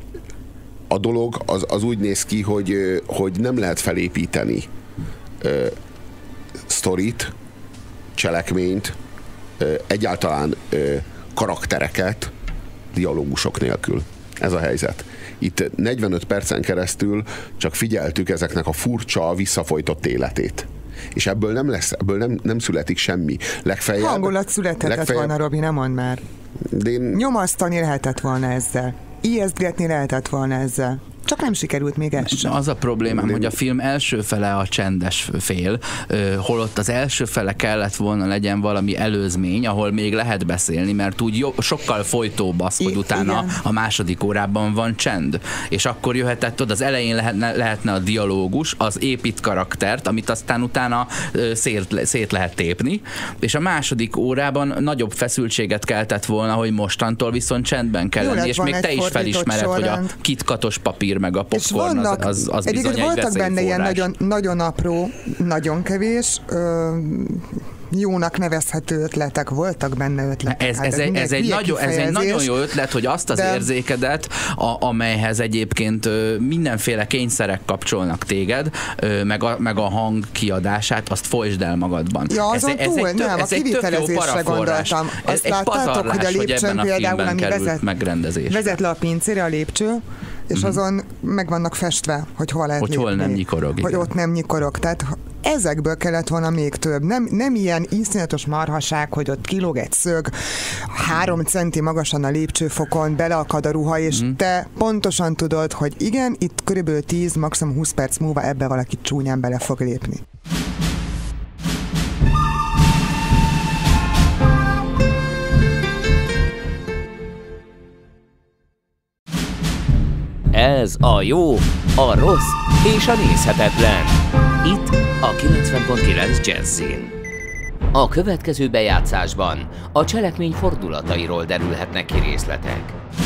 a dolog az, az úgy néz ki, hogy, hogy nem lehet felépíteni ö, sztorit, cselekményt, ö, egyáltalán ö, karaktereket dialógusok nélkül. Ez a helyzet. Itt negyvenöt percen keresztül csak figyeltük ezeknek a furcsa, visszafolytott életét. És ebből nem lesz, ebből nem, nem születik semmi. Legfeljebb... Hangulat születhetett legfeljebb, volna, Robi, nem mondd már. Én... Nyomasztani lehetett volna ezzel. Ijesztgetni lehetett volna ezzel. Csak nem sikerült még ez sem. Az a problémám, hogy a film első fele a csendes fél, holott az első fele kellett volna legyen valami előzmény, ahol még lehet beszélni, mert úgy jó, sokkal folytóbb az, hogy I- utána igen. a második órában van csend. És akkor jöhetett oda, az elején lehetne, lehetne a dialógus, az épít karaktert, amit aztán utána szét, szét lehet tépni, és a második órában nagyobb feszültséget keltett volna, hogy mostantól viszont csendben kell lenni, és még te is felismered, sorrend. Hogy a kitkatos papír meg a popcorn az, az, az bizony egy voltak benne ilyen forrás. nagyon, nagyon apró, nagyon kevés, ö, jónak nevezhető ötletek, voltak benne ötletek. Ez, hát ez, ez, egy, ez, egy nagyon, ez egy nagyon jó ötlet, hogy azt az de... érzékedet, a, amelyhez egyébként ö, mindenféle kényszerek kapcsolnak téged, ö, meg, a, meg a hang kiadását, azt folytsd el magadban. Ja, azon ez, ez túl, egy tök, nem, ez a kivitelezésre gondoltam. Ez egy pazarlás, hogy a lépcsőn például, ami vezet, vezet le a pincére a lépcső, és mm-hmm. azon meg vannak festve, hogy hol lehet hogy lépni. hol nem nyikorog. Hogy igen. Ott nem nyikorog. Tehát ezekből kellett volna még több. Nem, nem ilyen iszonyatos marhaság, hogy ott kilóg egy szög, három centi magasan a lépcsőfokon, beleakad a ruha, és mm. te pontosan tudod, hogy igen, itt körülbelül tíz, maximum húsz perc múlva ebbe valaki csúnyán bele fog lépni. Ez a jó, a rossz és a nézhetetlen. Itt a kilencven pont kilenc Jazzin. A következő bejátszásban a cselekmény fordulatairól derülhetnek ki részletek.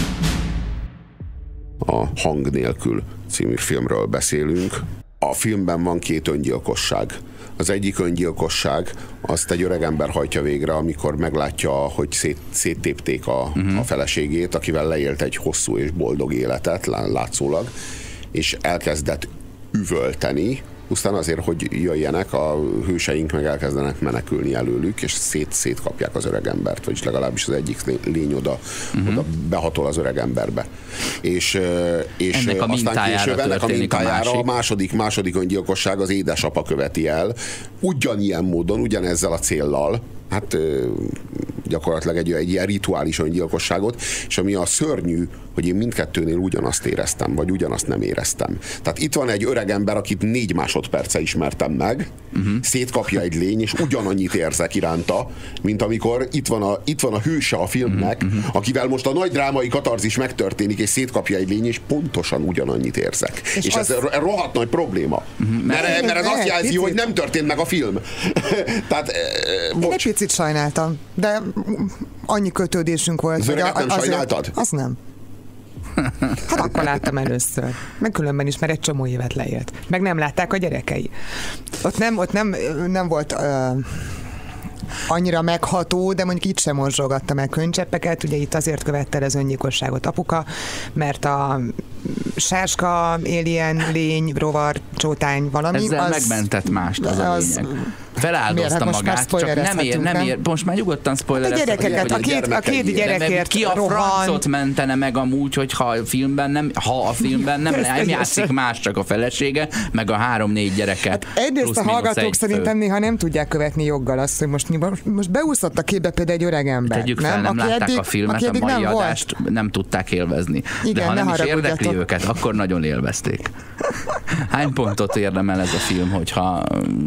A Hang nélkül című filmről beszélünk. A filmben van két öngyilkosság. Az egyik öngyilkosság, azt egy öregember hajtja végre, amikor meglátja, hogy szét, széttépték a, uh-huh. a feleségét, akivel leélt egy hosszú és boldog életet, látszólag, és elkezdett üvölteni, pusztán azért, hogy jöjjenek, a hőseink meg elkezdenek menekülni előlük, és szét, szétkapják az öregembert, vagyis legalábbis az egyik lény oda, uh-huh. oda behatol az öregemberbe. És, és ennek a aztán később ennek a mintájára a, a második, második öngyilkosság az édesapa követi el, ugyanilyen módon, ugyanezzel a céllal, hát gyakorlatilag egy, egy ilyen rituális öngyilkosságot, és ami a szörnyű, hogy én mindkettőnél ugyanazt éreztem, vagy ugyanazt nem éreztem. Tehát itt van egy öreg ember, akit négy másodperce ismertem meg, uh-huh. szétkapja egy lény, és ugyanannyit érzek iránta, mint amikor itt van a, itt van a hőse a filmnek, uh-huh. akivel most a nagy drámai katarzis megtörténik, és szétkapja egy lény, és pontosan ugyanannyit érzek. És, és az... ez rohadt nagy probléma. Uh-huh. Mert, mert ez azt jelzi, hogy nem történt meg a film. Tehát, én egy picit sajnáltam, de annyi kötődésünk volt. Az öreget nem azért, sajnáltad? Az nem. Hát akkor láttam először. Meg különben is, mert egy csomó évet leélt. Meg nem látták a gyerekei. Ott nem, ott nem, nem volt uh, annyira megható, de mondjuk itt sem morzsolgatta meg könycseppeket. Ugye itt azért követte el az öngyilkosságot apuka, mert a sárska, alien, lény, rovar, csótány, valami. Ezzel az, megmentett mást, az, az a lényeg. Feláldozta hát magát, csak nem ér, nem ér, most már nyugodtan spoilereztek. A gyerekeket, a két, a két gyerekért ki a francot mentene meg amúgy, hogyha a filmben nem, ha a filmben nem, nem játszik más, csak a felesége, meg a három-négy gyereket. Hát egyrészt a hallgatók szerintem néha nem tudják követni joggal azt, hogy most, most beúszott a képbe például egy öreg ember. Tegyük fel, nem, nem látták eddig, a filmet, a mai nem adást volt. Nem tudták élvezni. Igen, de ha nem is érdekli őket, akkor nagyon élvezték. Hány pontot érdemel ez a film, hogyha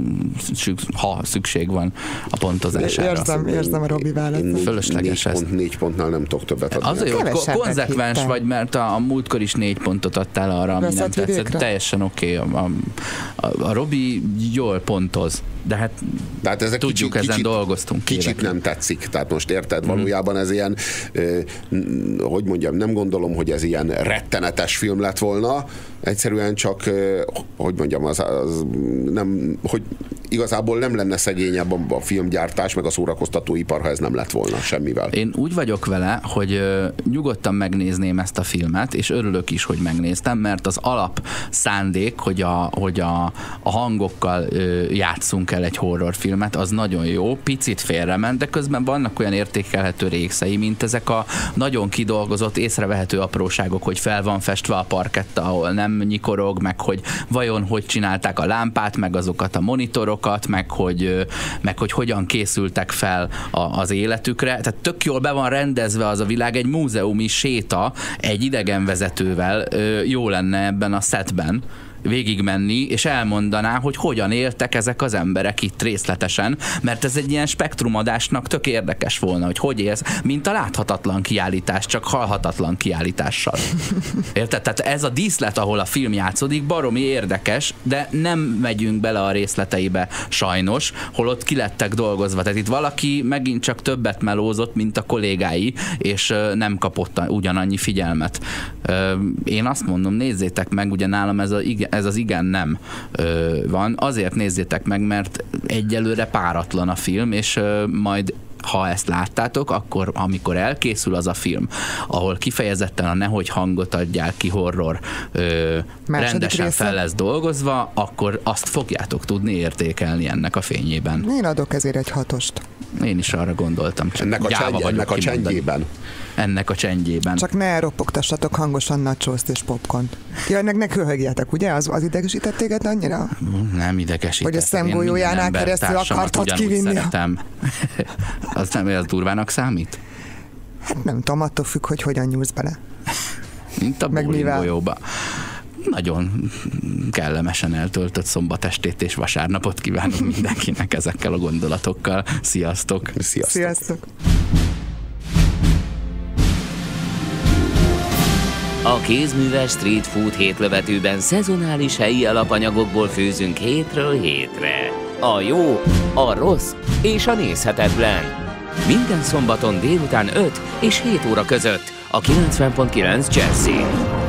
ha szükség van a pontozására? Érzem, érzem a Robi választ. Fölösleges ez. Négy, pont, négy pontnál nem tudok többet adni. Az jó, hogy konzekvens vagy, mert a, a múltkor is négy pontot adtál arra, ami nem tetszett. Teljesen oké. Okay. A, a, a Robi jól pontoz, de hát, de hát ezek tudjuk, kicsit, ezen kicsit, dolgoztunk. Kicsit kérek. Nem tetszik. Tehát most érted, valójában ez ilyen, eh, hogy mondjam, nem gondolom, hogy ez ilyen rettenetes film lett volna. Egyszerűen csak, eh, hogy mondjam, az, az nem, hogy igazából nem lenne szegényebb a, a filmgyártás, meg a szórakoztatóipar, ha ez nem lett volna semmivel. Én úgy vagyok vele, hogy ö, nyugodtan megnézném ezt a filmet, és örülök is, hogy megnéztem, mert az alap szándék, hogy a, hogy a, a hangokkal ö, játszunk el egy horrorfilmet, az nagyon jó, picit félrement, de közben vannak olyan értékelhető részei, mint ezek a nagyon kidolgozott, észrevehető apróságok, hogy fel van festve a parketta, ahol nem nyikorog, meg hogy vajon hogy csinálták a lámpát, meg azokat a monitorokat, meg hogy, meg hogy hogyan készültek fel a, az életükre. Tehát tök jól be van rendezve az a világ, egy múzeumi séta egy idegenvezetővel jó lenne ebben a setben végigmenni, és elmondaná, hogy hogyan éltek ezek az emberek itt részletesen, mert ez egy ilyen spektrumadásnak tök érdekes volna, hogy hogy élsz, mint a láthatatlan kiállítás, csak hallhatatlan kiállítással. Érted? Tehát ez a díszlet, ahol a film játszódik, baromi érdekes, de nem megyünk bele a részleteibe sajnos, holott ki lettek dolgozva. Tehát itt valaki megint csak többet melózott, mint a kollégái, és nem kapott ugyanannyi figyelmet. Én azt mondom, nézzétek meg, ugye nálam ez a ez az igen-nem ö, van. Azért nézzétek meg, mert egyelőre páratlan a film, és ö, majd ha ezt láttátok, akkor amikor elkészül az a film, ahol kifejezetten a nehogy hangot adjál ki horror ö, rendesen része. Fel lesz dolgozva, akkor azt fogjátok tudni értékelni ennek a fényében. Én adok ezért egy hatost. Én is arra gondoltam. Csak ennek a, csendje, ennek a csendjében. ennek a csendjében. Csak ne ropogtassatok hangosan nachoszt és popcornt. Ja, ennek ne köhögjetek, ugye? Az, az idegesített téged annyira? Nem idegesített. Hogy a szemgolyójánál keresztül akartad kivinni. Szeretem. Az nem, az durvának számít? Hát nem tudom, attól függ, hogy hogyan nyúlsz bele. Mint a bowlinggolyóba. Nagyon kellemesen eltöltött szombatestét és vasárnapot kívánok mindenkinek ezekkel a gondolatokkal. Sziasztok! Sziasztok! Sziasztok. A kézműves street food hétlövetőben szezonális helyi alapanyagokból főzünk hétről hétre. A jó, a rossz és a nézhetetlen. Minden szombaton délután öt és hét óra között a kilencven pont kilenc Jazzy.